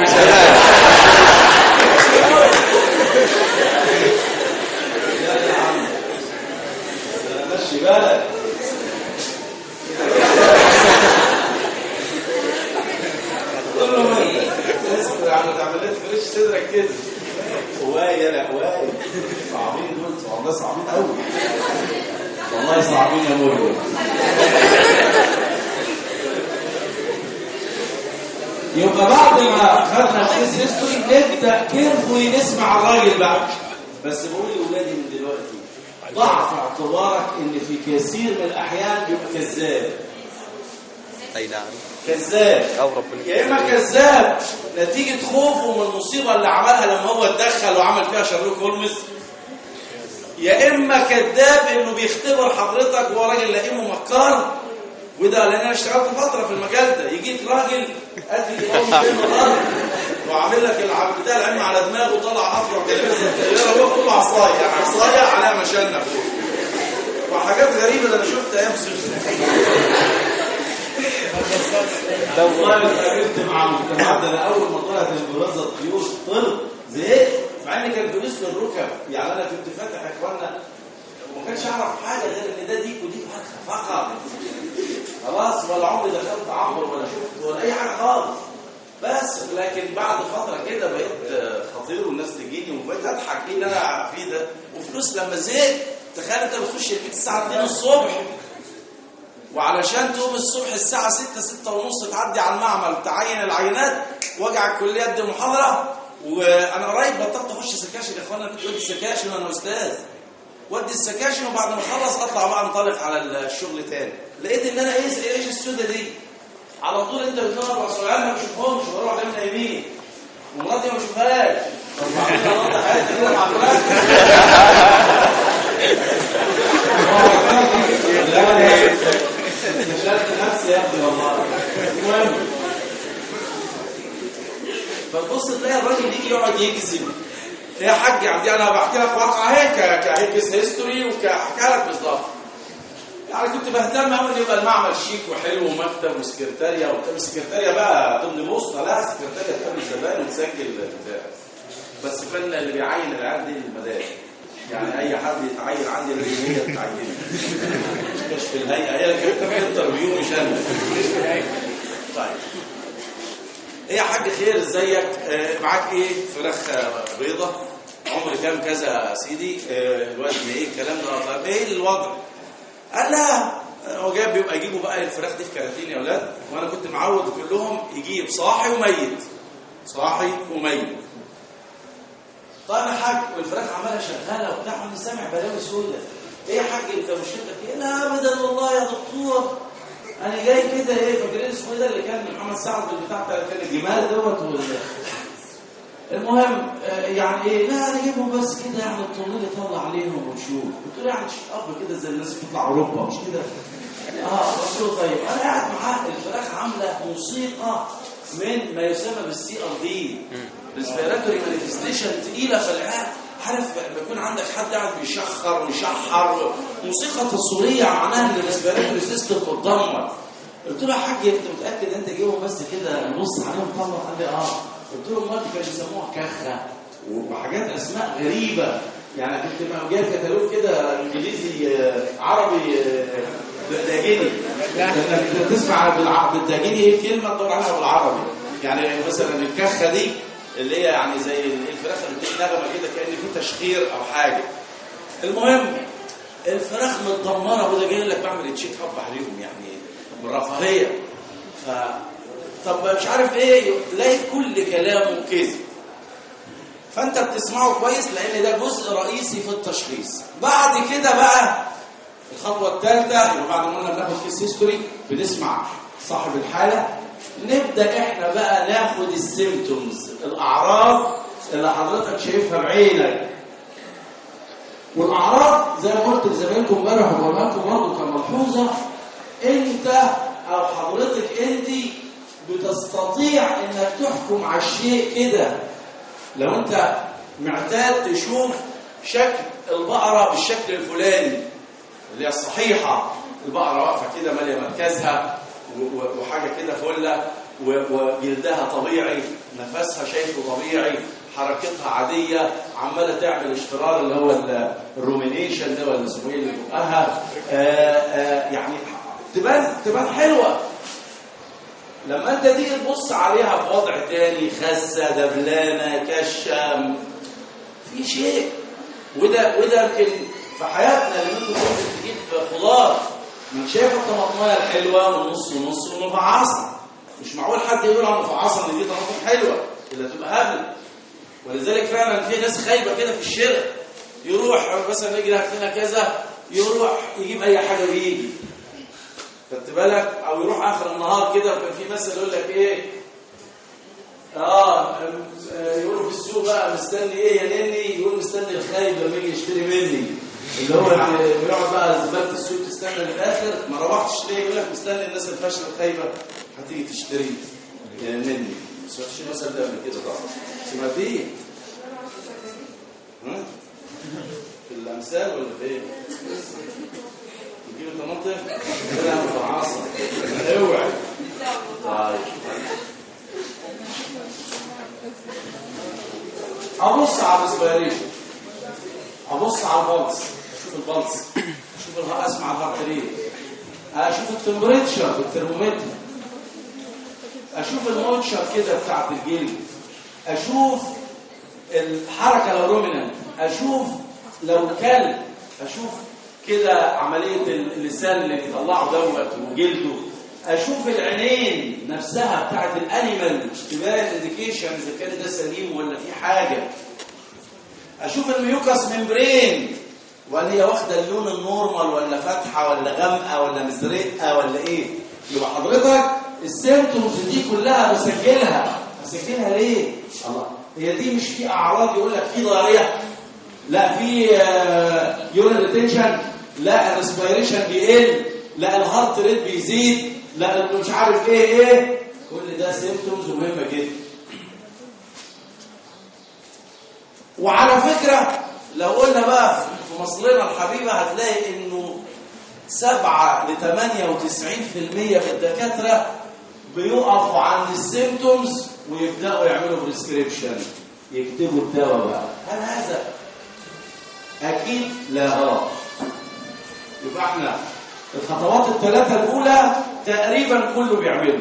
يا عم ماشي بالك. قول له اسمع يا عم تعمل فريش صدرك كده. هوايه لا هوايه صعبين دول، والله صعبين قوي، والله صعبين يا مولى. يبقى بعد ما خدنا الكيس هيستوري نبدا كيرفولي نسمع الراجل بقى. بس بقول لاولادي من دلوقتي ضع في اعتبارك ان في كثير من الاحيان بيبقى كذاب. اي نعم كذاب، او ربنا يا اما كذاب نتيجه خوفه من المصيبه اللي عملها لما هو اتدخل وعمل فيها شارلوك هولمز، يا اما كذاب انه بيختبر حضرتك وهو راجل لئيم ومكار. وده لان انا اشتغلت فتره في المجال ده، يجيك راجل قد يقوم بين الارض وعامل لك بتاع العلم على دماغه وطلع افرع كلمه زي هو كله عصايه، يعني عصايه عليها مشانه فوق وحاجات غريبه. ده انا شفت ايام والله اتقابلت مع مجتمعات. انا اول ما طلعت البرازه الطيور طلع زهقت، مع ان كان فلوس في الركب. يعني انا كنت فاتح يا اخوانا وما كانش اعرف حاجه غير ان ده ديك ودي فرخه فقط خلاص، ولا عمري دخلت عنبر ولا شفت ولا اي حاجه خالص. بس لكن بعد فتره كده بقيت خطير والناس تجيني وبقيت اضحك ايه اللي انا فيه ده وفلوس. لما زهقت تخيل انت بتخش البيت الساعه 2 الصبح، وعلشان تقوم الصبح الساعه 6 6 ونص تعدي على المعمل تعين العينات واجع الكليه ادي محاضره. وانا قريب بطلت اخش سكاشن يا اخوانا، كنت ودي السكاشن وانا استاذ، ودي السكاشن وبعد ما اخلص اطلع بقى انطلق على الشغل تاني. لقيت ان انا ايش السوده دي على طول. انت بتنور وسؤال ما بشوفهمش واروح دايما نايمين ومراتي ما بشوفهاش. طب ما انا حياتي كده مع الولاد. نشلت نفسي يا ابني والله. المهم فتبص تلاقي الراجل يجي يقعد يكذب. يا حاج عندي انا بحكي لك واقعه اهي كهيكس هيستوري وكحكي لك بالظبط. يعني كنت بهتم قوي ان يبقى المعمل شيك وحلو ومكتب وسكرتاريه وبتاع. السكرتاريه بقى ضمن بوسطه، لا السكرتاريه تقابل الزبائن وتسجل بتاع. بس كان اللي بيعين العيال دي المدارس، يعني اي حد يتعين عندي لازم هي تتعين. مش في الهيئه، هي اللي كانت بتعمل انترفيو مش انا. طيب ايه يا حاج خير ازيك؟ معاك ايه؟ فراخ بيضه عمر كام كذا يا سيدي؟ الوزن ايه الكلام ده؟ طيب ايه الوضع؟ قال لا هو جايب بيبقى يجيبوا بقى الفراخ دي في كراتين يا اولاد، وانا كنت معود كلهم يجيب صاحي وميت صاحي وميت. طيب يا حاج والفراخ عماله شغاله وبتاع وانا سامع بلاوي سودة. ايه يا حاج انت مشكلتك ايه؟ لا ابدا والله يا دكتور انا جاي كده ايه فاكرين اسمه ايه ده اللي كان محمد سعد البتاع كان الجمال دوت المهم يعني ايه؟ لا انا جايبهم بس كده يعني الطلول يطلع عليهم ونشوف. قلت له يعني اب كده زي الناس بتطلع اوروبا مش كده؟ قلت له طيب انا قاعد معاه الفراخ عامله موسيقى من ما يسمى بالسي ار دي ريسبيراتوري مانيفستيشن تقيله في العقل. عارف لما يكون عندك حد قاعد بيشخر ويشحر موسيقى تصويريه معناها ان الريسبيراتوري سيستم متدمر. قلت له يا حاج انت متاكد انت جايبهم بس كده نبص عليهم طلع؟ قال لي اه. قلت له امال كانوا بيسموها كخه وحاجات اسماء غريبه. يعني كنت جايب كتالوج كده انجليزي عربي داجيني، لانك تسمع بالداجيني ايه كلمه تدور عليها بالعربي. يعني مثلا الكخه دي اللي هي يعني زي الفراخ اللي بتدي نغمه كده كأن في تشخير او حاجه. المهم الفراخ متدمره وده جاي لك بعمل تشيك اب عليهم يعني من رفاهيه. طب مش عارف ايه تلاقي كل كلامه كذب. فانت بتسمعه كويس لان ده جزء رئيسي في التشخيص. بعد كده بقى الخطوه الثالثه يبقى بعد ما قلنا بناخد كيس هيستوري بنسمع صاحب الحاله نبدا احنا بقى ناخد السيمتومز، الاعراض اللي حضرتك شايفها بعينك. والاعراض زي ما قلت لزمايلكم امبارح وبقول لكم برضه كملحوظه، انت او حضرتك انت بتستطيع انك تحكم على الشيء كده. لو انت معتاد تشوف شكل البقره بالشكل الفلاني اللي هي الصحيحه، البقره واقفه كده ماليه مركزها وحاجه كده فله وجلدها طبيعي، نفسها شايفه طبيعي، حركتها عاديه، عماله تعمل اشترار اللي هو الرومينيشن ده ولا اسمه ايه اللي بقها، يعني تبان حلوه. لما انت تيجي تبص عليها في وضع تاني، خسه، دبلانه، كشه، في شيء. وده يمكن في حياتنا اللي ممكن تجيب خضار، من شايف الطماطمايه الحلوه ونص ونص ومفعصه، مش معقول حد يقول على مفعصه ان دي طماطم حلوه الا تبقى هبل. ولذلك فعلا في ناس خايبه كده في الشارع، يروح مثلا يجي هات لنا كذا، يروح يجيب اي حاجه ويجي، خدت بالك؟ او يروح اخر النهار كده، وكان في مثل يقول لك ايه، يقولوا في السوق بقى مستني ايه يا نني، يقول مستني الخايب لما يجي يشتري مني، اللي هو بيقعد بقى زباله السوق تستنى للاخر، ما روحتش ليه، يقول لك مستني الناس الفاشله الخايبه هتيجي تشتري مني. ما سمعتش المثل ده قبل كده طبعا؟ سمعتيه؟ في الامثال ولا في ايه؟ تجيب طماطم كده مفعصه، اوعي. طيب ابص على الريسبيريشن، ابص على البلس، اشوف البلس، اشوف اسمع الهارت ريت، اشوف التمبريتشر بالترمومتر، اشوف المونشر كده بتاعت الجلد، اشوف الحركه لو رومينانت، اشوف لو كلب، اشوف كده عمليه اللسان اللي بيطلعه دوت وجلده، اشوف العينين نفسها بتاعت الانيمال تبان انديكيشن اذا كان ده سليم ولا في حاجه، اشوف الميوكاس ممبرين ولا هي واخده اللون النورمال ولا فاتحه ولا غامقه ولا مزرقه ولا ايه. يبقى حضرتك السيمتومز دي كلها بسجلها ليه؟ الله، هي دي مش في اعراض يقول لك في ضاريه، لا في يورين ريتنشن، لا الريسبيريشن بيقل، لا الهارت ريت بيزيد، لا مش عارف ايه، كل ده سيمتومز مهمه جدا. وعلى فكره لو قلنا بقى في مصرنا الحبيبه هتلاقي انه 7 ل 98% من الدكاتره بيقفوا عند السيمتومز ويبداوا يعملوا بريسكريبشن، يكتبوا الدواء بقى. هل هذا اكيد لا غلط؟ يبقى احنا الخطوات الثلاثه الاولى تقريبا كله بيعمله،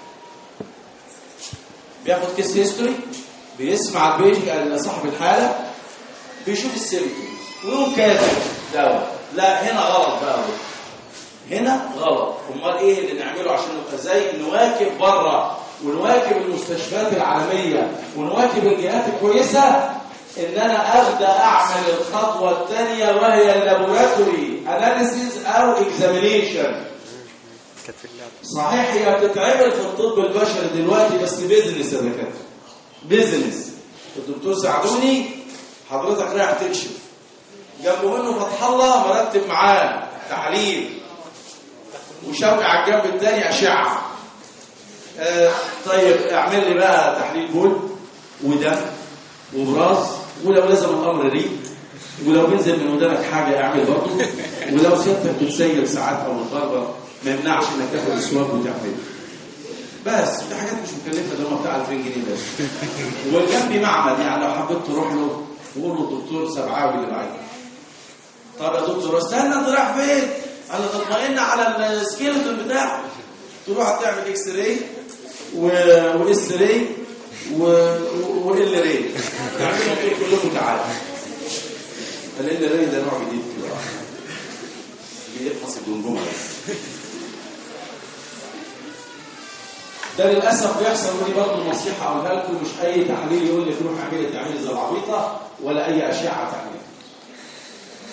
بياخد كيس هيستوري، بيسمع البيشنت صاحب الحاله، بيشوف السيمتومز ويقوم كاتب دواء. لا هنا غلط بقى، هنا غلط. امال ايه اللي نعمله عشان نبقى زي نواكب بره ونواكب المستشفيات العالميه ونواكب الجهات الكويسه؟ ان انا ابدا اعمل الخطوه الثانيه وهي اللابوراتوري اناليسيز او اكزامينيشن. صحيح هي بتتعمل في الطب البشري دلوقتي بس بيزنس يا دكاتره، بيزنس. الدكتور ساعدوني، حضرتك رايح تكشف جنبه منه فتح الله مرتب معاه تحاليل وشوقي على الجنب الثاني اشعه. طيب اعمل لي بقى تحليل بول ودم وبراز، ولو لازم الامر ريق، ولو بينزل من ودانك حاجه اعمل برضه، ولو سيادتك بتسيل ساعات او الضربه ما يمنعش انك تاخد السواب وتعمله. بس دي حاجات مش مكلفه، ده بتاع 2000 جنيه بس. والجنبي معمل، يعني لو حبيت تروح له وقول له الدكتور سبعاوي اللي معاك. طب يا دكتور استنى انت رايح فين؟ انا تطمئن على السكيلتون بتاعه. تروح تعمل اكس راي واس راي وال راي، تعملهم كلهم تعالى. ال راي ده نوع جديد كده بيفحص الجمجمه. ده للاسف بيحصل، ودي برضه نصيحه اقولها لكم، مش اي تحليل يقول لك روح اعملي تعملي زي العبيطه ولا اي اشعه تعملي.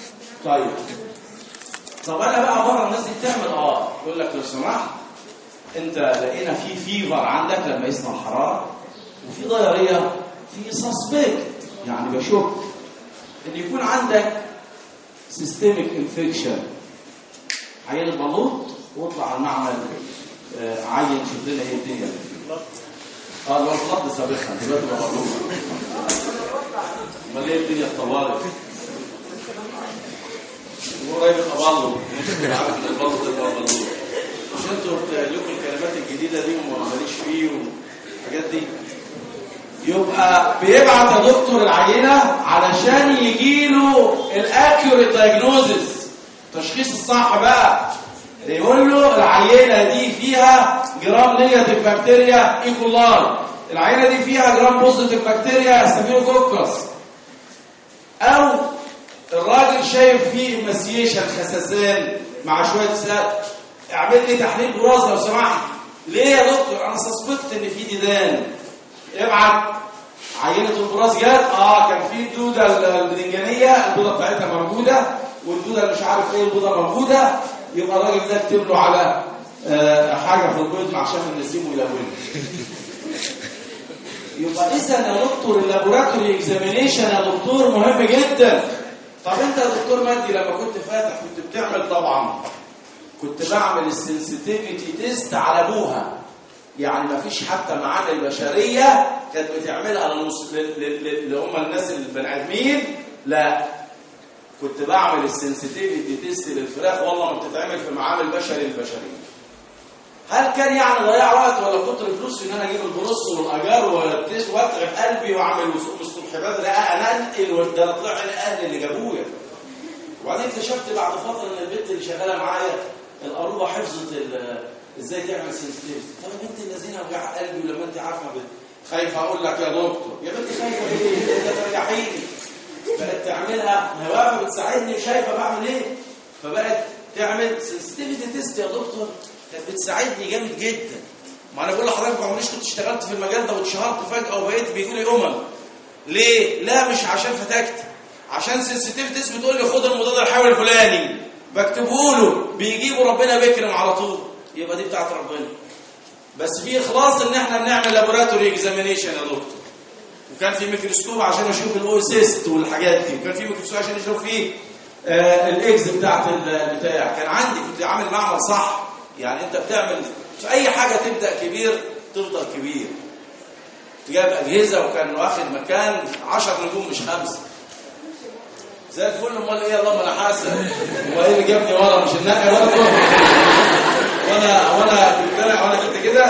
طيب طب انا بقى بره الناس دي بتعمل يقول لك لو سمحت انت لقينا في فيفر عندك لما يسمع الحراره، وفي ضياريه، في سسبكت يعني بشك ان يكون عندك سيستميك انفكشن. عيان البلوط واطلع على المعمل عين شوف لنا ايه الدنيا. لو البلوط سابقا دلوقتي بقى بلوط. امال ايه الدنيا اتطورت؟ قريب الابلوط عارف ان البلوط تبقى بلوط. مش انتوا لكم الكلمات الجديده دي وما ماليش فيه والحاجات دي. يبقى بيبعت يا دكتور العينه علشان يجيله الاكيوريت دايجنوزس، التشخيص الصح بقى. يقول له العينه دي فيها جرام نيجاتيف بكتيريا ايكولاي، العينه دي فيها جرام بوزيتيف بكتيريا ستافيلوكوكس، او الراجل شايف فيه اماسيشن خسسان مع شويه سد، اعمل لي تحليل براز لو سمحت. ليه يا دكتور؟ انا سسبكت ان في ديدان. ابعت عينه البراز جت، كان في دوده البدنجانيه البيضه بتاعتها موجوده، والدوده اللي مش عارف ايه البيضه موجوده، يبقى الراجل ده اكتب له على حاجه في البيض عشان النسيم ويلونه. يبقى اذا يا دكتور اللابوراتوري اكزامينيشن يا دكتور مهم جدا. طب انت يا دكتور مجدي لما كنت فاتح كنت بتعمل طبعا كنت بعمل السنسيتيفيتي تيست على ابوها، يعني ما فيش حتى معامل بشريه كانت بتعملها اللي هم الناس البني ادمين، لا كنت بعمل السنسيتيفيتي تيست للفراخ والله ما بتتعمل في معامل البشريه. هل كان يعني ضياع وقت ولا كتر فلوس ان انا اجيب البروس والاجار واتعب قلبي واعمل وسوق الصبح بدري؟ لا انا انقل، ده طلع لي اهل اللي جابويا. وبعدين اكتشفت بعد فتره ان البنت اللي شغاله معايا القروبه حفظت ازاي تعمل سنسيتيفيتي. طب يا بنت الذين وجع قلبي ولما انت عارفه خايفه اقول لك يا دكتور، يا بنت خايفه ايه؟ انت ترجعيني. بقت تعملها، ما هي واقفه بتساعدني شايفه بعمل ايه، فبقت تعمل سنسيتيفيتي تيست يا دكتور، كانت بتساعدني جامد جدا. ما انا بقول لحضرتك ما عمريش كنت اشتغلت في المجال ده واتشهرت فجاه وبقيت بيجوا لي ليه؟ لا مش عشان فتكت، عشان سنسيتيفيتي تيست بتقول لي خد المضاد الحيوي الفلاني بكتبه له بيجيبوا ربنا بيكرم على طول، يبقى دي بتاعت ربنا. بس في اخلاص ان احنا بنعمل لابوراتوري اكزامينيشن يا دكتور، وكان في ميكروسكوب عشان اشوف الاوسيست والحاجات دي، وكان في ميكروسكوب عشان اشوف فيه الاكس بتاعت البتاع. كان عندي كنت عامل معمل صح، يعني انت بتعمل في اي حاجه تبدا كبير تفضل كبير. جاب اجهزه وكان واخد مكان 10 نجوم مش 5 زي الفل. امال ايه؟ اللهم انا حاسب. هو ايه اللي جابني ورا؟ مش النقي ولا وانا كنت كده.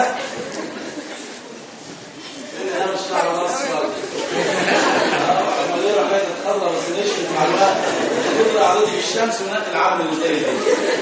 انا مش شعر اصفر. اما ليه راح اتخرج بس نشفت مع الوقت كتر عرضي في الشمس ونقي العالم اللي زي ده.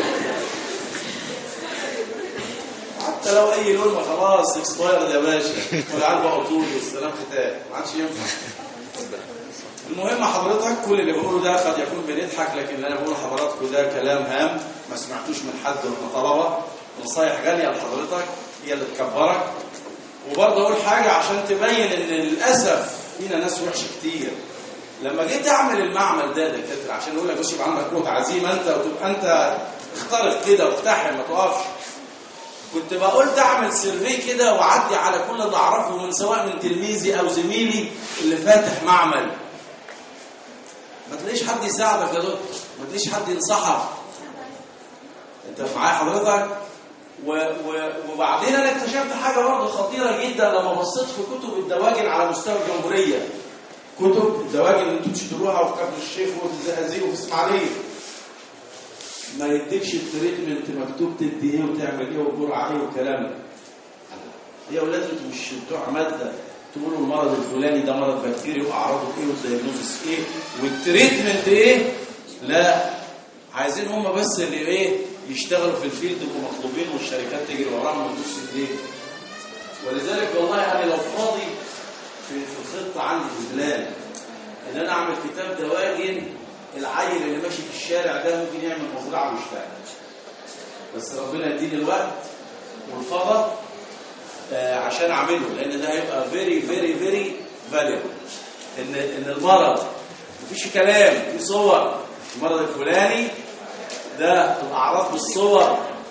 حتى لو اي لون ما خلاص اكسبايرد يا باشا، والعلبه عطول والسلام ختام ما عادش ينفع. المهم حضرتك كل اللي بقوله ده قد يكون بنضحك، لكن اللي انا بقوله لحضراتكم ده كلام هام ما سمعتوش من حد من طلبه. نصايح غاليه لحضرتك هي اللي تكبرك. وبرضه اقول حاجه عشان تبين ان للاسف فينا ناس وحشه كتير. لما جيت اعمل المعمل ده دكاتره عشان اقول لك بص يبقى عندك قوه عزيمه انت وتبقى انت اخترق كده واقتحم ما تقفش، كنت بقول تعمل سيرفي كده واعدي على كل اللي اعرفه من سواء من تلميذي او زميلي اللي فاتح معمل. ما تلاقيش حد يساعدك يا دكتور، ما تلاقيش حد ينصحك. انت معايا حضرتك؟ وبعدين انا اكتشفت حاجه برضه خطيره جدا لما بصيت في كتب الدواجن على مستوى الجمهوريه. كتب الدواجن اللي انتوا تشتروها في كفر الشيخ وفي الزقازيق وفي اسماعيليه، ما يديكش التريتمنت مكتوب تدي ايه وتعمل ايه وجرعه ايه والكلام ده. يا اولاد انتوا مش بتوع ماده تقولوا المرض الفلاني ده مرض بكتيري واعراضه ايه والدايجنوزس ايه والتريتمنت ايه. لا، عايزين هم بس اللي ايه يشتغلوا في الفيلد يبقوا مطلوبين والشركات تجري وراهم وتدوس ايديه. ولذلك والله انا لو فاضي في الخطه عندي في البلان ان انا اعمل كتاب دواجن، العيل اللي ماشي في الشارع ده ممكن يعمل مزرعه ويشتغل، بس ربنا يديني الوقت والفضل عشان اعمله، لان ده هيبقى فيري فيري فيري فاليبل. ان المرض مفيش كلام، في صور المرض الفلاني ده الاعراض بالصور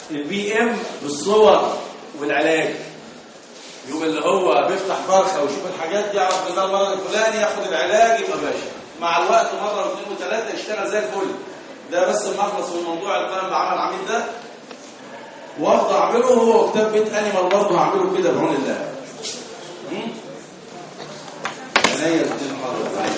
البي ام بالصور والعلاج. يوم اللي هو بيفتح فرخه ويشوف الحاجات دي يعرف ان ده المرض الفلاني، ياخد العلاج يبقى باشا. مع الوقت مره واثنين وثلاثه يشتغل زي الفل. ده بس المخلص من موضوع الكلام بعمل العميل ده، وافضل اعمله. هو كتاب بيت انيمال برضه هعمله كده بعون الله. عينيا الاثنين حاضر.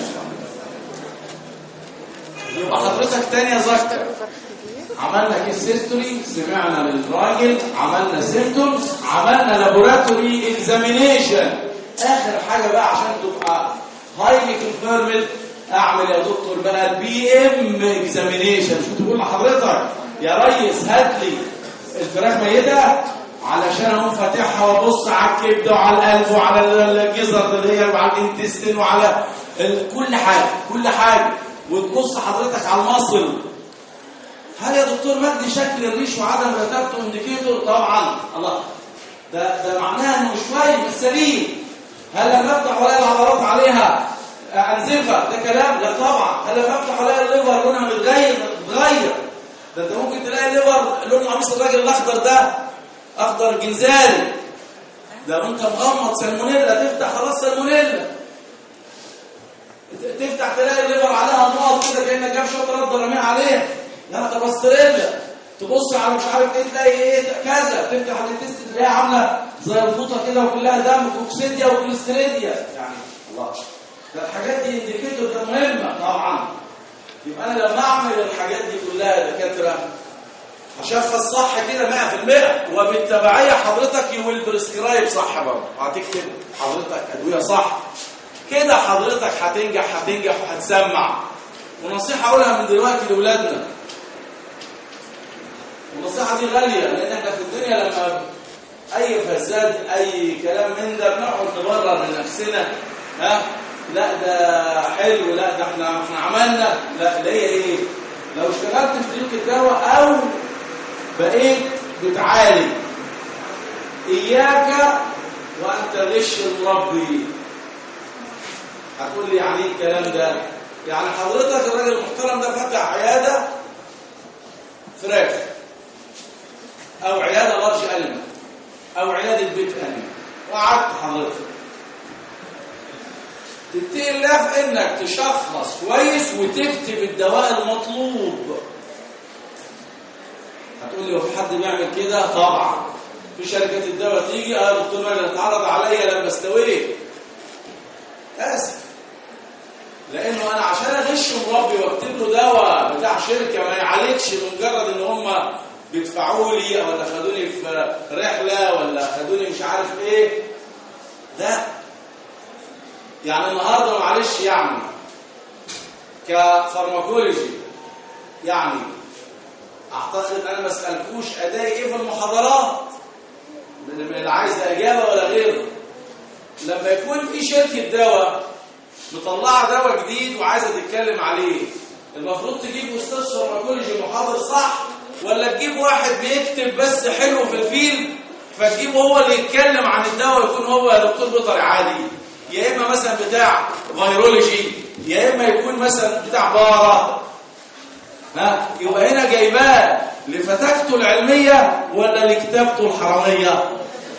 يبقى حضرتك تاني يا زكر عملنا كيس هيستوري، سمعنا للراجل، عملنا سيمتومز، عملنا لابوراتوري اكزامينيشن. اخر حاجه بقى عشان تبقى هايلي كونفيرمد اعمل يا دكتور بقى البي ام اكزامينيشن. شو تقول لحضرتك يا ريس هات لي الفراخ ميته علشان اقوم فاتحها وابص على الكبده وعلى القلب وعلى الجزر اللي هي وعلى الانتستين وعلى كل حاجه وتبص حضرتك على المصل. هل يا دكتور مجدي شكل الريش وعدم رتابته انديكيتور؟ طبعا. الله، ده معناها انه مش كويس، مش سليم. هل لما افتح والاقي العضلات عليها انزفه ده كلام؟ لا طبعا. هل لما افتح والاقي الليفر لونها متغير؟ ده انت ممكن تلاقي الليفر لون قميص الراجل الاخضر ده اخضر جنزاري، ده انت مغمض سالمونيلا، تفتح خلاص سالمونيلا. تفتح تلاقي الليفر عليها نقط كده كانك جاب شويه رد رميها عليها، لا ده باستريلا. تبص على مش عارف ايه تلاقي ايه كذا. تفتح الانتست تلاقيها عامله زي الفوطه كده وكلها دم، كوكسيديا وكليستريديا. يعني الله، ده الحاجات دي انديكيتور، ده مهمه طبعا. يبقى انا لما اعمل الحاجات دي كلها يا دكاتره هشخص صح كده 100%، وبالتبعيه حضرتك يويل بريسكرايب صح برضه، هتكتب حضرتك ادويه صح كده. حضرتك هتنجح وهتسمع. ونصيحه اقولها من دلوقتي لاولادنا، والنصيحه دي غاليه، لان احنا في الدنيا لما اي فساد اي كلام من ده بنقعد نبرر من نفسنا. لا ده حلو، لا ده احنا عملنا، لا اللي هي ايه؟ لو اشتغلت في ديوك الدواء او بقيت بتعالج، اياك وان تغش المربي. هتقول لي يعني ايه الكلام ده؟ يعني حضرتك الراجل المحترم ده فتح عياده فراخ او عياده لارج انيمال او عياده بيت انيمال، وقعدت حضرتك تتقي الله في انك تشخص كويس وتكتب الدواء المطلوب. هتقول لي هو في حد بيعمل كده؟ طبعا. في شركات الدواء تيجي يا دكتور ماجد اتعرض عليا لما استويت، اسف، لانه انا عشان اغش مربي واكتب له دواء بتاع شركه ما يعالجش لمجرد ان هم بيدفعوا لي ولا خدوني في رحله ولا خدوني مش عارف ايه، لا. يعني النهارده معلش يعني كفارماكولوجي يعني اعتقد انا ما اسالكوش ادائي ايه في المحاضرات اللي عايزه اجابه ولا غيره. لما يكون في شركه دواء مطلعه دواء جديد وعايزه تتكلم عليه، المفروض تجيب استاذ فارماكولوجي محاضر صح، ولا تجيب واحد بيكتب بس حلو في الفيلم فتجيبه هو اللي يتكلم عن الدواء ويكون هو دكتور بيطري عادي، يا اما مثلا بتاع فيرولوجي، يا اما يكون مثلا بتاع بارة. يبقى هنا جايباه لفتاكته العلميه ولا لكتابته الحراميه؟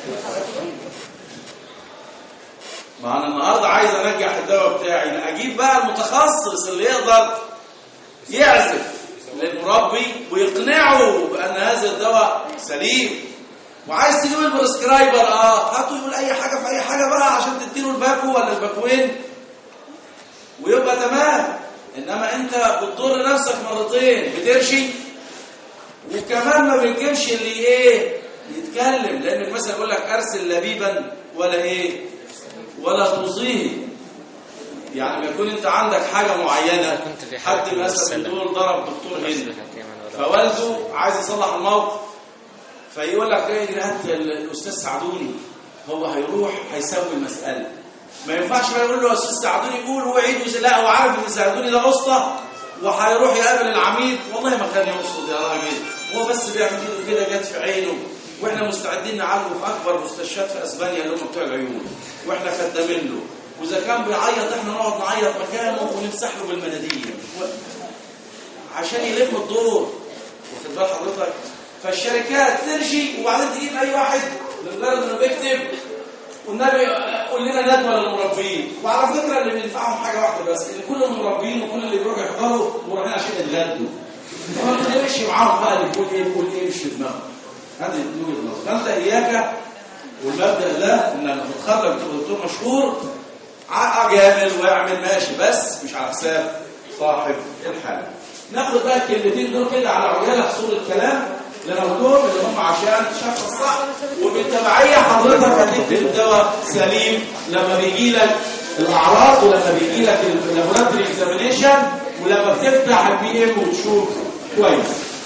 ما انا النهارده عايز انجح الدواء بتاعي، اجيب بقى المتخصص اللي يقدر يعزف للمربي ويقنعه بان هذا الدواء سليم. وعايز تجيب البريسكرايبر هاته يقول اي حاجه في اي حاجه بقى عشان تديله الباكو ولا الباكوين ويبقى تمام. انما انت بتضر نفسك مرتين، بترشي وكمان ما بتجيبش اللي يتكلم. لان المثل يقول لك ارسل لبيبا ولا توصيه. يعني ما يكون انت عندك حاجه معينه، حد مثلا دول ضرب دكتور هند فوالده عايز يصلح الموقف، فيقول لك ايه هات الاستاذ سعدوني، هو هيروح هيسوي المساله. ما ينفعش بقى يقول له يا استاذ سعدوني قول هو يعيد لا، هو عارف ان سعدوني ده واسطه وهيروح يقابل العميد. والله ما كان يقصد يا راجل، هو بس بيعمل كده جت في عينه، واحنا مستعدين نعالجه في اكبر مستشفيات في اسبانيا اللي هم بتوع العيون، واحنا خدامين له، واذا كان بيعيط احنا نقعد نعيط مكانه ونمسح له بالمناديل عشان يلم الدور. واخد بال حضرتك؟ فالشركات ترشي وبعدين تجيب اي واحد لمجرد انه بيكتب والنبي قول لنا ندوه للمربيين. وعلى فكره اللي بينفعهم حاجه واحده بس، ان كل المربيين وكل اللي بيروحوا يحضروا رايحين عشان يتغدوا. فما تمشي معاهم بقى اللي يقول ايه مش في دماغهم. هذه وجهه نظر. فانت اياك والمبدا ده ان لما تتخرج تبقى دكتور مشهور جامل واعمل ماشي، بس مش على حساب صاحب الحاله. ناخد بقى الكلمتين دول كده على عجاله حصول الكلام اللي انا قلتهم اللي هم عشان تشخص صح، وبالتبعيه حضرتك هتكتب الدواء سليم لما بيجي لك الاعراض ولما بيجي لك اللابوراتوري اكزامينيشن ولما بتفتح البي ام وتشوف كويس.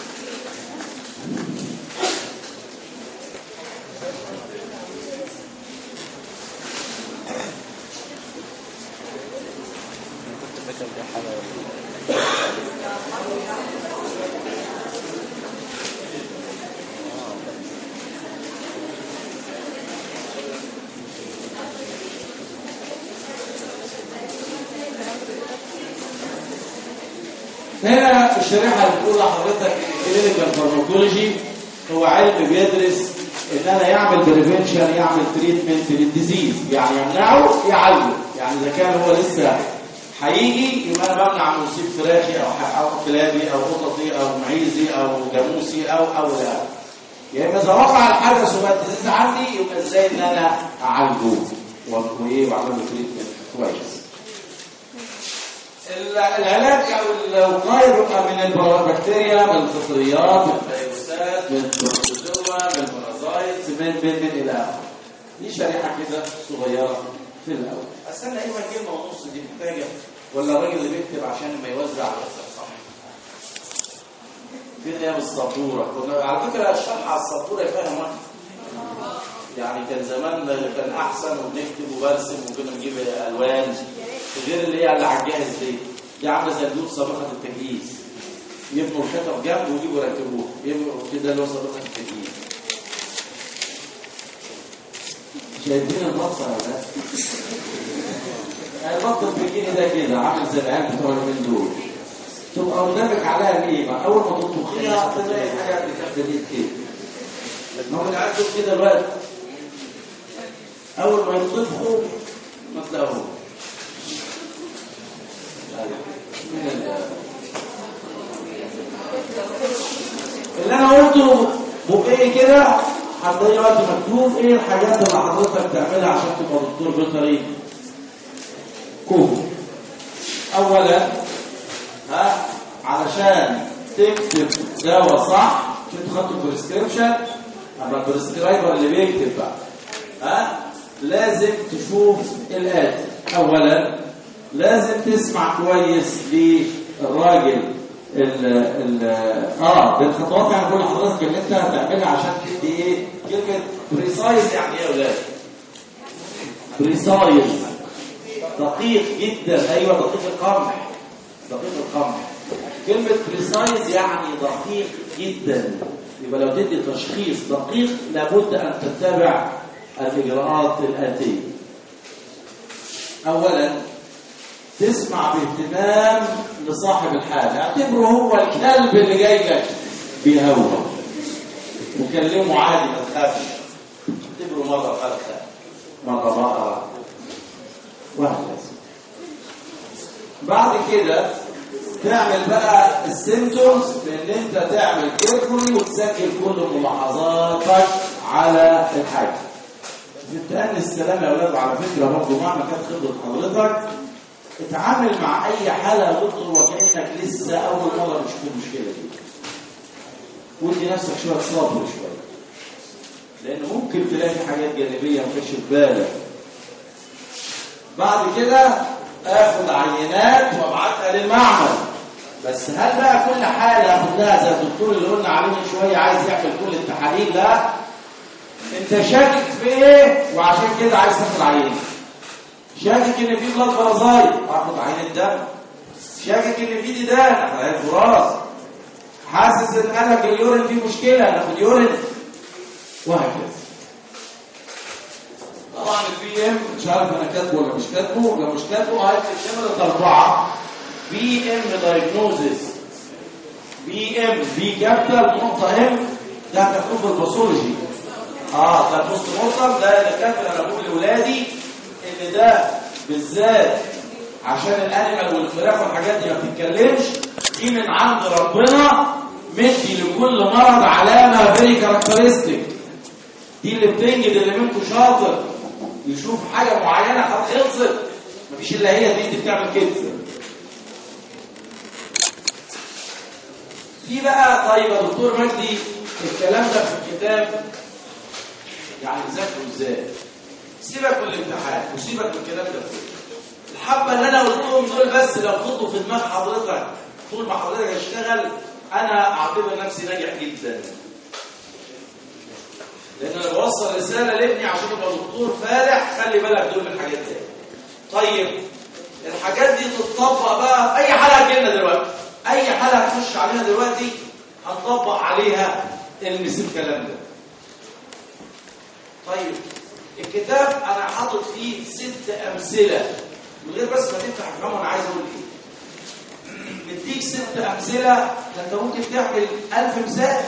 هنا الشريحه اللي بتقول لحضرتك الكلينيكال فارماكولوجي هو علم بيدرس ان انا يعمل بريفنشن، يعمل تريتمنت للديزيز، يعني يمنعه يعالجه. يعني اذا كان هو لسه هيجي يبقى انا بمنع من مصيب فراخي او كلابي او قططي او معيزي او جاموسي او لا. يعني اذا وقع الحدث وبقى الديزيز عندي يبقى ازاي ان انا اعالجه واعمل له تريتمنت كويس. العلاج او الوقايه بيبقى من البكتيريا، من الفطريات، من الفيروسات، من البروتوزوا، من البرازايتس، من الى اخره. دي شريحه كده صغيره في الاول. استنى ايوه كلمه ونص دي محتاجه ولا الراجل اللي بيكتب عشان ما يوزع صح؟ في غياب السبوره، كنا على فكره الشرح على السبوره يفهم واحد. يعني كان زمان كان احسن وبنكتب وبرسم وكنا بنجيب الوان غير اللي هي اللي على الجاهز دي عامله زي الدود سابقه التجهيز. يبنوا الخطف جنب ويجيبوا يركبوه، يبنوا كده اللي هو سابقه التجهيز. شايفين المطر ده؟ المطر البكيني ده كده عامل زي العيال بتوع اليومين دول. تبقى قدامك عليها قيمه، اول ما تطبخيها تلاقي حاجه بتحدد كده. لكن هم العيال دول كده الوقت اول ما يطبخوا ما تلاقوه. اللي انا قلته بقى كده هتلاقي وقت مكتوب ايه الحاجات اللي حضرتك تعملها عشان تبقى دكتور بيطري. اولا علشان تكتب دواء صح عشان تاخد البريسكريبشن اما البريسكرايبر اللي بيكتب بقى لازم تشوف الاتي. اولا لازم تسمع كويس للراجل بالخطوات. يعني كل حضرتك اللي انت هتعملها عشان تدي ايه كلمه بريسايز. يعني ايه يا اولاد؟ بريسايز دقيق جدا. ايوه دقيق القمح، دقيق القمح. كلمه بريسايز يعني دقيق جدا. يبقى لو تدي تشخيص دقيق لابد ان تتبع الاجراءات الاتيه. اولا تسمع باهتمام لصاحب الحاله، اعتبره هو الكلب اللي جاي لك بيهوى وكلمه عادي ما تخافش. اعتبره مره فرخه مره بقره وهكذا. بعد كده تعمل بقى السيمتومز بان انت تعمل كيرفولي وتسجل كل ملاحظاتك على الحاجه. بتأني السلام يا اولاد. وعلى فكره برضه مهما كانت خبره حضرتك اتعامل مع اي حاله يا دكتور وكانك لسه اول مره بتشوف المشكله دي. ودي نفسك شويه صبر شويه، لان ممكن تلاقي حاجات جانبيه ما كانتش في بالك. بعد كده اخد عينات وابعتها للمعمل. بس هل بقى كل حاله اخد لها زي الدكتور اللي قلنا عليه من شويه عايز يعمل كل التحاليل؟ لا، انت شاكك في ايه وعشان كده عايز تاخد عينه. شاكك ان في بلاد برازايت اخد عينه دم. شاكك ان في ديدان اخد عينه براز. حاسس ان قلبك اليورين فيه مشكله ناخد يورين وهكذا. طبعا البي ام مش عارف انا كاتبه ولا مش كاتبه. لو مش كاتبه هيكتب نمره 4 بي ام دايجنوزيس. بي ام بي كابيتال نقطه ام ده هتاخدوه في الباثولوجي. ده البوست مورتم ده دكاتره انا بقول لاولادي ان ده بالذات عشان الانيمال والفراخ والحاجات دي ما بتتكلمش، دي من عند ربنا مدي لكل مرض علامه فيري كاركترستيك. دي اللي بتنجد اللي منكم شاطر يشوف حاجه معينه هتخلصت، مفيش الا هي دي اللي بتعمل كده. في بقى طيب يا دكتور مجدي الكلام ده في الكتاب يعني ذاكره ازاي؟ سيبك من الامتحان وسيبك من الكلام ده كله. الحبه اللي انا قلتهم دول بس لو فضلوا في دماغ حضرتك طول ما حضرتك هتشتغل انا اعتبر نفسي ناجح جدا. لان انا بوصل رساله لابني عشان يبقى دكتور فالح، خلي بالك دول من الحاجات دي. طيب الحاجات دي تتطبق بقى اي حاله هتجيلنا دلوقتي، اي حاله هتخش عليها دلوقتي هنطبق عليها الكلام ده. طيب الكتاب انا حاطط فيه 6 امثله من غير بس ما تفتح الفهم انا عايز اقول ايه. مديك 6 امثله انت ممكن تعمل 1000 مثال.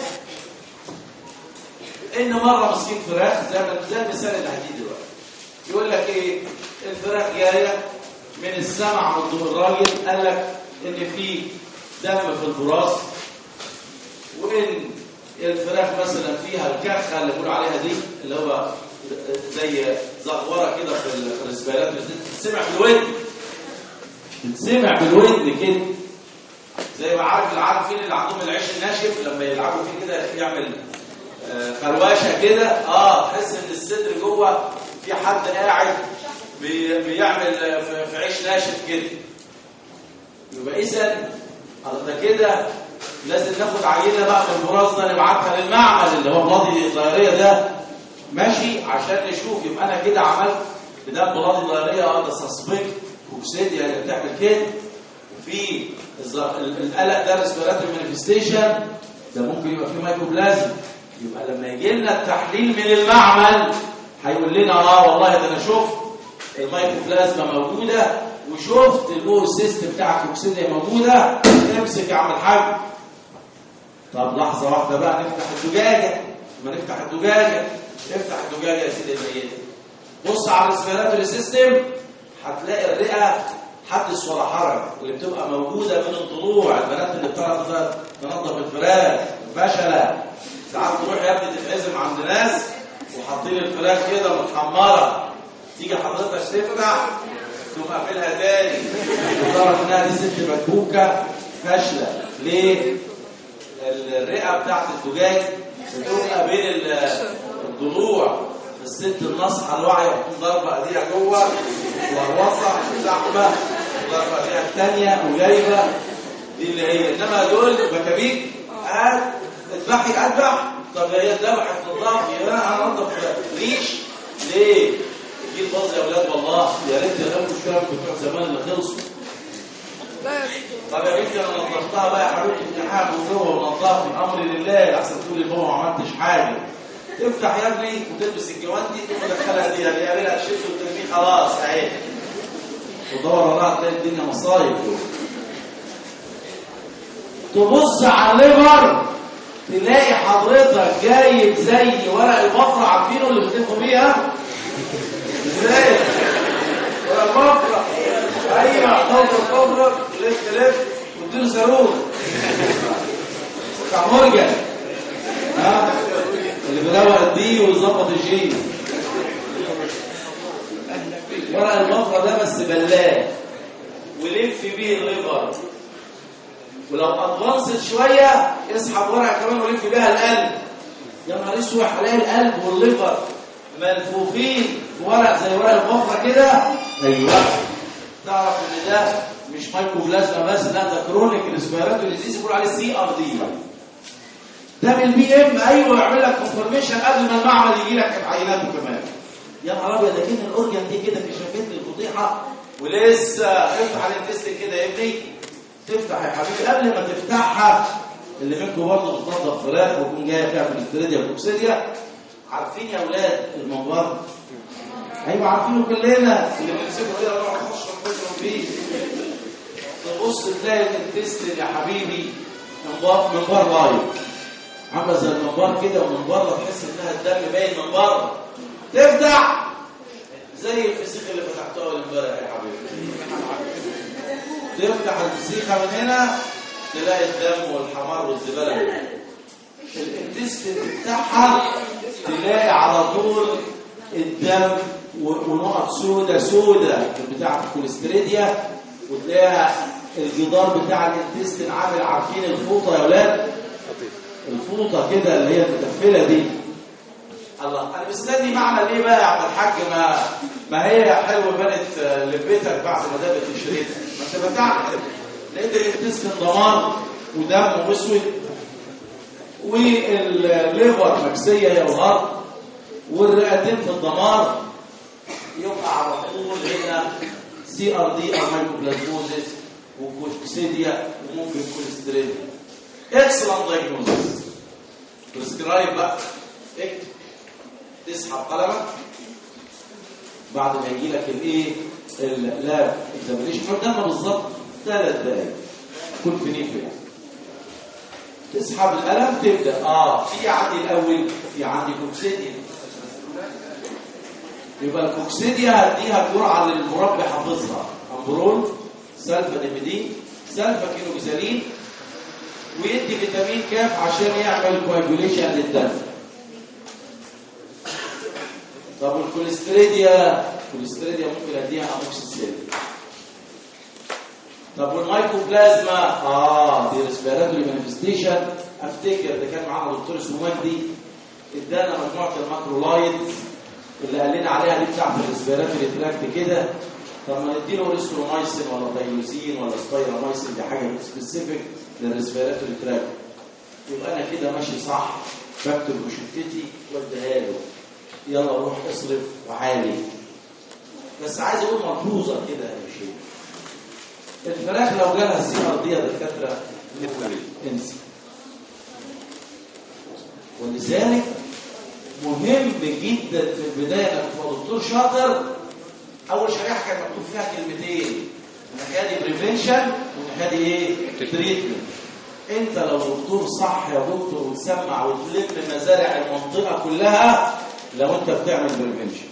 ان مره مسكين فراخ زي المثال اللي هديه دلوقتي يقول لك ايه، الفراخ جايه من السمع من الراجل قال لك ان في دم في البراز، وان الفراخ مثلا فيها الكرخه اللي بيقولوا عليها دي اللي هو زي زغوره كده في الرسبيلات بتتسمع بالودن، بتتسمع بالودن كده زي ما عارفين اللي عندهم العيش الناشف لما يلعبوا فيه كده يعمل خرواشه كده، تحس ان الصدر جوه في حد قاعد بيعمل في عيش ناشف كده. يبقى اذا ده كده لازم ناخد عينه بقى من البراز ده نبعتها للمعمل اللي هو بلاطي الضياريه ده ماشي عشان نشوف. يبقى انا كده عملت بدم بلاطي الضياريه ده سسبكت كوكسيديا اللي بتعمل كده. وفي القلق ده ريسبيراتوري مانيفستيشن ده ممكن يبقى فيه مايكوبلازم. يبقى لما يجي لنا التحليل من المعمل هيقول لنا والله ده انا شفت المايكوبلازما موجوده وشفت الاوسيست بتاع الكوكسيديا موجوده، امسك يا عم الحاج. طب لحظه واحده بقى نفتح الزجاجه. ما نفتح الزجاجه، افتح الزجاجه يا سيدي الميت، بص على الريسبيراتوري سيستم هتلاقي الرئه حدث ولا حرج اللي بتبقى موجوده من الضلوع. البنات اللي بتعرف تنظف الفراخ فشله ساعات تروح يا ابني تتعزم عند ناس وحاطين الفراخ كده متحمره، تيجي حضرتك تفتح تقوم قافلها تاني وتعرف انها دي ست مكبوكه فاشله. ليه؟ الرئه بتاعت الزجاج بتبقى بين الضلوع. الست الناصحه الواعيه بتكون ضربه ايديها جوه وغوصه زحمه وضربه ايديها الثانيه وجايبه دي اللي هي. انما دول مكابيك اذبح. طب هي اتذبحت نضاف يا انضف ريش ليه؟ الجيل باظ يا اولاد والله. يا ريت يغلبوا الشباب بتوع زمان اللي خلصوا. طب يا بنتي انا نظفتها بقى يا حبيبتي امتحان من جوه ونظفت امر لله احسن تقولي بابا ما عملتش حاجه. تفتح يا ابني وتلبس الجوانتي تقوم تدخلها دي اللي يعملها تشد وترميه خلاص اهي. تدور وراها تلاقي الدنيا مصايب. تبص على الليفر تلاقي حضرتك جايب زي ورق البفرة، عارفينه اللي بتلفوا بيها ازاي؟ ورق البفرة ايوه طول البفرة لف واديله صاروخ بتاع مورجان اللي بيروق الدي ويظبط الجين. ورق البفرة ده بس بلاه ولف بيه الليفر، ولو ادفانسد شويه اسحب ورقه كمان ولف بيها القلب. يا نهار اسود هلاقي القلب والليفر ملفوفين في ورق زي ورق البفره كده. ايوه تعرف ان ده مش مايكوبلازما بس، لا ده كرونيك ريسبيراتوري ديزيز بيقولوا عليه CRD. ده من البي ام. ايوه يعمل لك كونفرميشن قبل ما المعمل يجي لك عيناته كمان. يا نهار ابيض ده كده الاورجن دي كده كشفت لي الفضيحه ولسه. افتح على التست كده يا ابني، تفتح يا حبيبي قبل ما تفتحها اللي منكم برضه بتنظف فراخ ويكون جايه فيها كوليستيريديا وكوكسيديا. عارفين يا اولاد المنظر؟ ايوه عارفينه كلنا اللي بنمسكه كده نروح نخش فيه. تبص تلاقي الانتستين يا حبيبي من بره لايت عامله زي المنبار كده، ومن بره تحس انها الدم باين من بره. تفتح زي الفسيخ اللي فتحتوها امبارح يا حبيبي. تفتح الفسيخه من هنا تلاقي الدم والحمار والزباله. الانتستين بتاعها تلاقي على طول الدم ونقط سودة بتاعه الكوليستريديا، وتلاقيها الجدار بتاع الانتستين عامل، عارفين الفوطه يا ولاد؟ الفوطه كده اللي هي المتفله دي. الله، انا مستني معنى ايه بقى يا عم الحاج؟ ما هي حلوه بنت لبيتك بعد ما دابت شريتك، ما انت بتعمل لقيت الانتستين دمار ودم اسود، والليفر مكسيه يا وهرب، والرئتين في الدمار، يبقى على طول هنا سي ار دي او مايكوبلازموزيس وكوكسيديا وممكن كوليستريديا. اكسلنت دايجنوزيس. بريسكرايب بقى، اكتب، تسحب قلمك بعد ما يجي لك الايه اللاب اكزامينيشن قدامنا بالظبط 3 دقايق كل فينيفيا. تسحب القلم تبدا في عندي الاول في عندي كوكسيديا، يبقى الكوكسيديا هديها جرعه للمربي حافظها، امبرول، سلفاديميدين، سلفاكينوكسالين، ويدي فيتامين كاف عشان يعمل كواجوليشن للدم. طب الكوليستريديا ممكن اديها اموكسيسيلين. طب والمايكوبلازما دي ريسبيراتوري مانيفستيشن. افتكر ده كان معانا دكتور اسمه مجدي، ادانا مجموعه الماكرولايدز اللي قال لنا عليها دي بتاعت الريسبيراتوري تراكت كده. طب ما نديله ريسترومايسين ولا تايلوسين ولا سبايرامايسين، دي حاجه سبيسيفيك للريسبيراتوري تراكت. يبقى انا كده ماشي صح، بكتب روشتتي واديها له، يلا روح اصرف وعالي. بس عايز اقول ملحوظه كده يا شيخ، الفراخ لو جالها سي ار دي يا دكاتره انسى. ولذلك مهم جدا في البدايه انك تبقى دكتور شاطر. اول شريحه كان مكتوب فيها كلمتين، نحادي بريفنشن ونحادي ايه؟ تريتمنت. انت لو دكتور صح يا دكتور وتسمع وتلم مزارع المنطقه كلها لو انت بتعمل بريفنشن.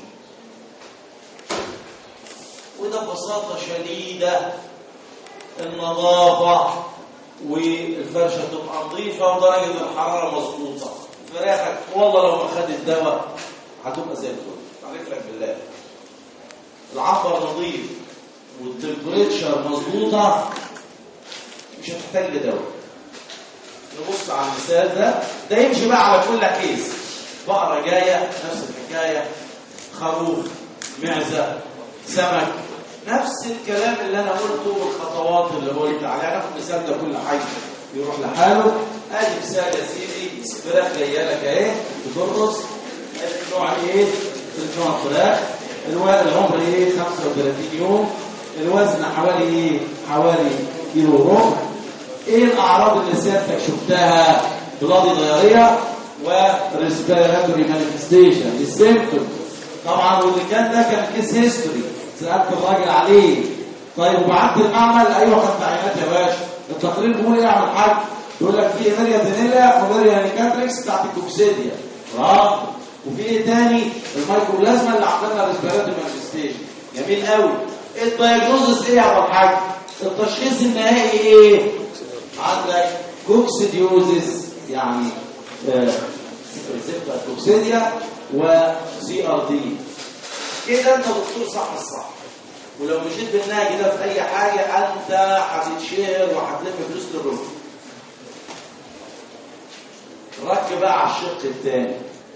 وده ببساطه شديده النظافه والفرشه تبقى نظيفه ودرجه الحراره مظبوطه. فراخك والله لو ما خدت دواء هتبقى زي الفل، اعرف لك بالله. العنبر نظيف والتمبريتشر مظبوطه مش هتحتاج لدواء. نبص على المثال ده يمشي بقى على كل كيس. بقره جايه نفس الحكايه، خروف، معزه، سمك، نفس الكلام اللي انا قلته والخطوات اللي قلت عليها. ناخد مثال ده كل حاجه يروح لحاله. ادي مثال يا سيدي، فراخ جايه لك اهي بترقص. النوع ايه؟ النوع فراخ، العمر ايه؟ 35 يوم، الوزن حوالي كيلو وربع. ايه الاعراض اللي سيادتك شفتها؟ بلادي ضياريه وريسبيراتوري مانيفستيشن السيمبتوم. طبعا واللي كان ده كان كيس هيستوري سالت الراجل عليه. طيب وبعت المعمل، ايوه خدت عينات يا باشا. التقرير بيقول ايه يا عم الحاج؟ يقول لك في إيميريا دينيلا وميريا نيكاتريكس بتاعت الكوكسيديا، برافو. وفي ايه تاني؟ المايكوبلازما اللي عندنا ريسبيراتوري مانيفستيشن. جميل قوي. الدايجنوزس ايه يا عم الحاج؟ التشخيص النهائي ايه؟ عندك كوكسيديوزيس يعني ريسبتور كوكسيديا وسي ار دي. كده انت دكتور صح الصح. ولو مشيت بالنهج كده في اي حاجه انت هتتشهر وهتلم فلوس للرجل. ركز بقى على الشق الثاني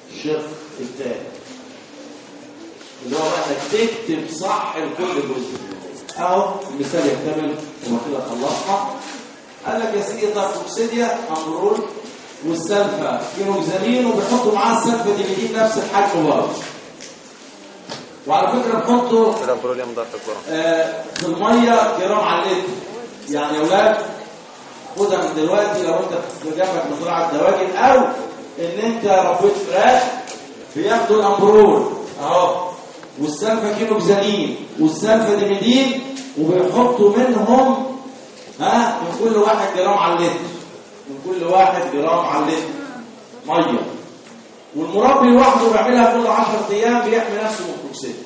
اللي هو انك تكتب صح لكل جزء. اهو المثال يكتمل وما كده خلصنا. قال لك يا سيدي طب كوكسيديا امبرول والسلفا كينوكسالين، وبيحطوا معاه السلفا دي بيجيب نفس الحجم برضه. وعلى فكره بنحطه في الميه جرام على اللتر. يعني يا اولاد خدها من دلوقتي لو انت جنبك مزرعه دواجن او ان انت ربيت فراخ، بياخدوا الامبرول اهو والسلفا كينوكسالين والسلفا ديميدين، وبيحطوا منهم من كل واحد جرام على اللتر. ميه، والمربي لوحده بيعملها كل 10 ايام بيحمي نفسه من التوكسين.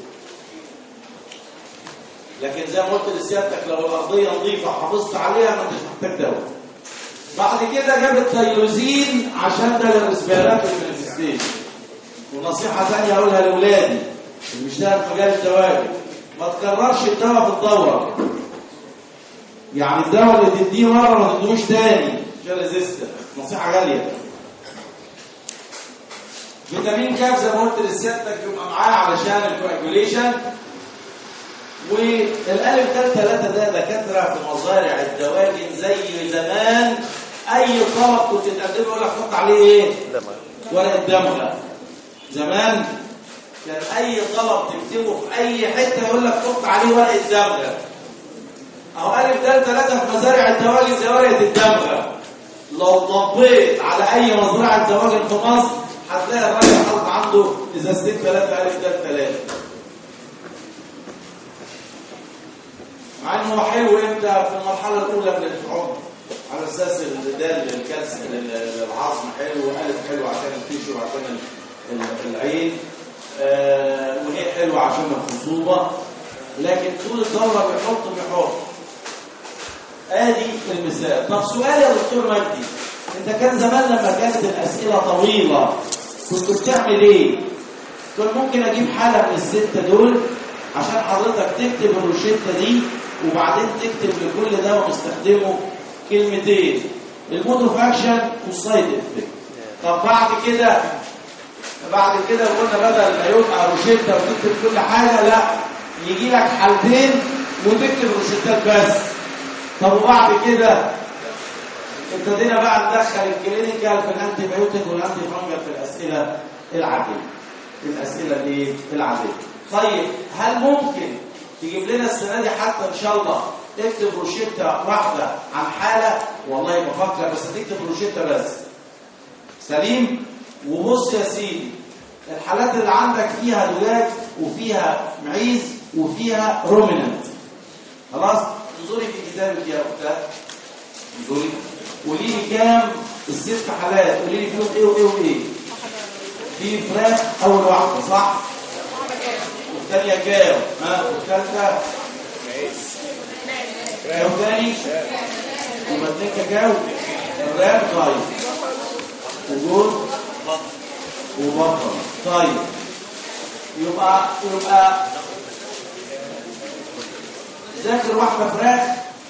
لكن زي ما قلت لسيادتك لو الارضيه نظيفه وحافظت عليها ما انتش محتاج دواء. بعد كده جاب التيروزين عشان ده للاسبالات والمانيفستيشن. ونصيحه ثانيه اقولها لاولادي اللي بيشتغل في مجال الدواء، ما تكررش الدواء في الدوره. يعني الدواء اللي تديه مره ما تدوش تاني عشان ريزيستنت، نصيحه غاليه. فيتامين كاف زي ما قلت لسيادتك يبقى معاه علشان الكواجوليشن. والالف ده 3 ده دكاتره في مزارع الدواجن زي زمان. اي طلب كنت تقدمه يقول لك حط عليه ايه؟ ورقه دمغه. زمان كان اي طلب تكتبه في اي حته يقول لك حط عليه ورقه دمغه. اهو الف ده 3 في مزارع الدواجن زي ورقه الدمغه. لو طبيت على اي مزرعه دواجن في مصر هتلاقي الراجل حاطط عنده ازازتين 3 الف ده 3. مع انه هو حلو امتى؟ في المرحله الاولى من العمر، على اساس ده الكالسيوم العظم حلو، والف حلو عشان التيشو وعشان العين، وهي حلوه عشان الخصوبه. لكن طول الدوره بيحط. ادي المثال. طب سؤال يا دكتور مجدي، انت كان زمان لما كانت الاسئله طويله كنت بتعمل ايه؟ كنت ممكن اجيب حاله من ال6 دول عشان حضرتك تكتب الروشته دي، وبعدين تكتب لكل دواء مستخدمه كلمتين، المود اوف اكشن والسايد افكت. طب بعد كده قلنا بدل ما يبقى روشته وتكتب كل حاجه، لا يجي لك حالتين وتكتب روشتات بس. طب وبعد كده ابتدينا بقى ندخل الكلينيكال في الانتي بايوتيك والانتي فانجل في الاسئله العاديه. العاديه. طيب هل ممكن تجيب لنا السنه دي حتى ان شاء الله تكتب روشته واحده عن حاله؟ والله بفكر، بس تكتب روشته بس. سليم. وبص يا سيدي، الحالات اللي عندك فيها دجاج وفيها معيز وفيها رومينانت. خلاص؟ انظري في كتابك يا اختي. انظري. قولي لي كام ال6 حالات، قولي لي فيهم ايه وايه وايه. في فراخ اول واحده صح؟ والثانيه كام؟ والثالثه كام تاني؟ يبقى 2 كاكاو فراخ. طيب وجوز وبطل. طيب يبقى ذاكر واحده فراخ.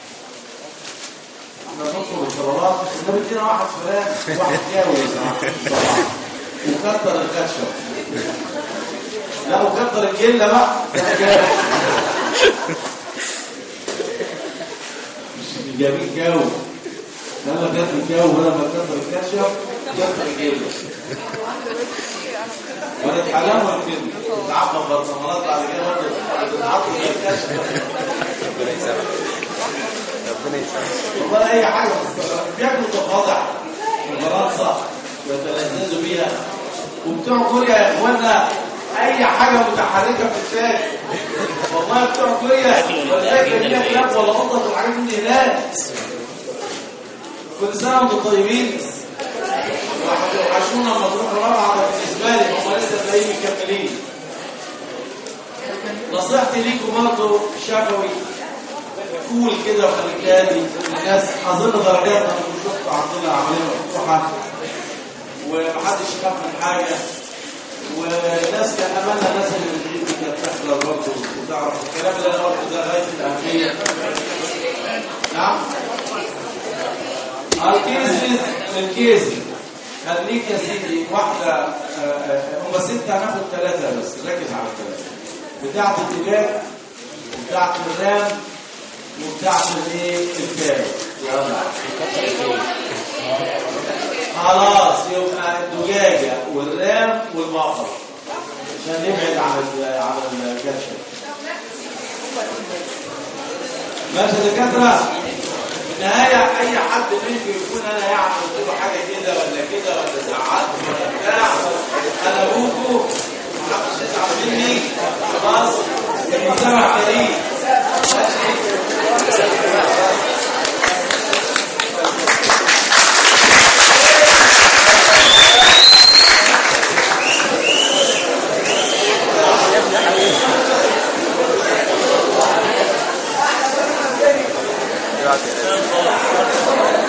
احنا نطلب الطلبات، احنا بدينا واحد فراخ وواحد كاوي طبعا، وكتر الكاتشب. لا وكتر الجله بقى. مش جايبين كاوي، لما كتر الكاوي بدل ما كتر الكاتشب كتر الجله. وانا اتعلم ولا كده؟ اتعبنا برطمانات بعد كده برضه بتتعطوا من الكاتشب. ربنا يسامحك. والله اي حاجه بياكلوا ضفادع في فرنسا ويتلذذوا بيها، وبتوع كوريا يا اخوانا اي حاجه متحركه بتتاكل. والله بتوع كوريا ولا فيها كلاب ولا قطط والحاجات دي هناك. كل سنه وانتم طيبين. وحشونا لما تروحوا الرابعه. بالنسبه لي هم لسه تلاقيهم مكملين. نصيحتي ليكم برضه شفوي قول كده وخليك هادي. الناس اظن درجات انا شفت عندنا عمليه مفتوحه ومحدش يخاف من حاجه، والناس كان املنا الناس اللي بتجيب دي كانت تحضر برضه وتعرف الكلام اللي انا قلته ده غايه الاهميه. نعم. الكيس خليك يا سيدي واحده. هم 6 هناخد 3 بس، ركز على 3 بتاعت الدجاج وبتاعت الرام وبتاعت الايه الكاوي. يلا خلاص يبقى الدجاجه والرام والبقره عشان نبعد عن الكاتشب. ماشي يا دكاتره. في النهايه اي حد منكم يكون انا يعني قلت له حاجه كده ولا كده ولا زعلت ولا بتاع، انا ابوكم محدش يزعل مني. خلاص المسامح كريم. ماشي. الخاص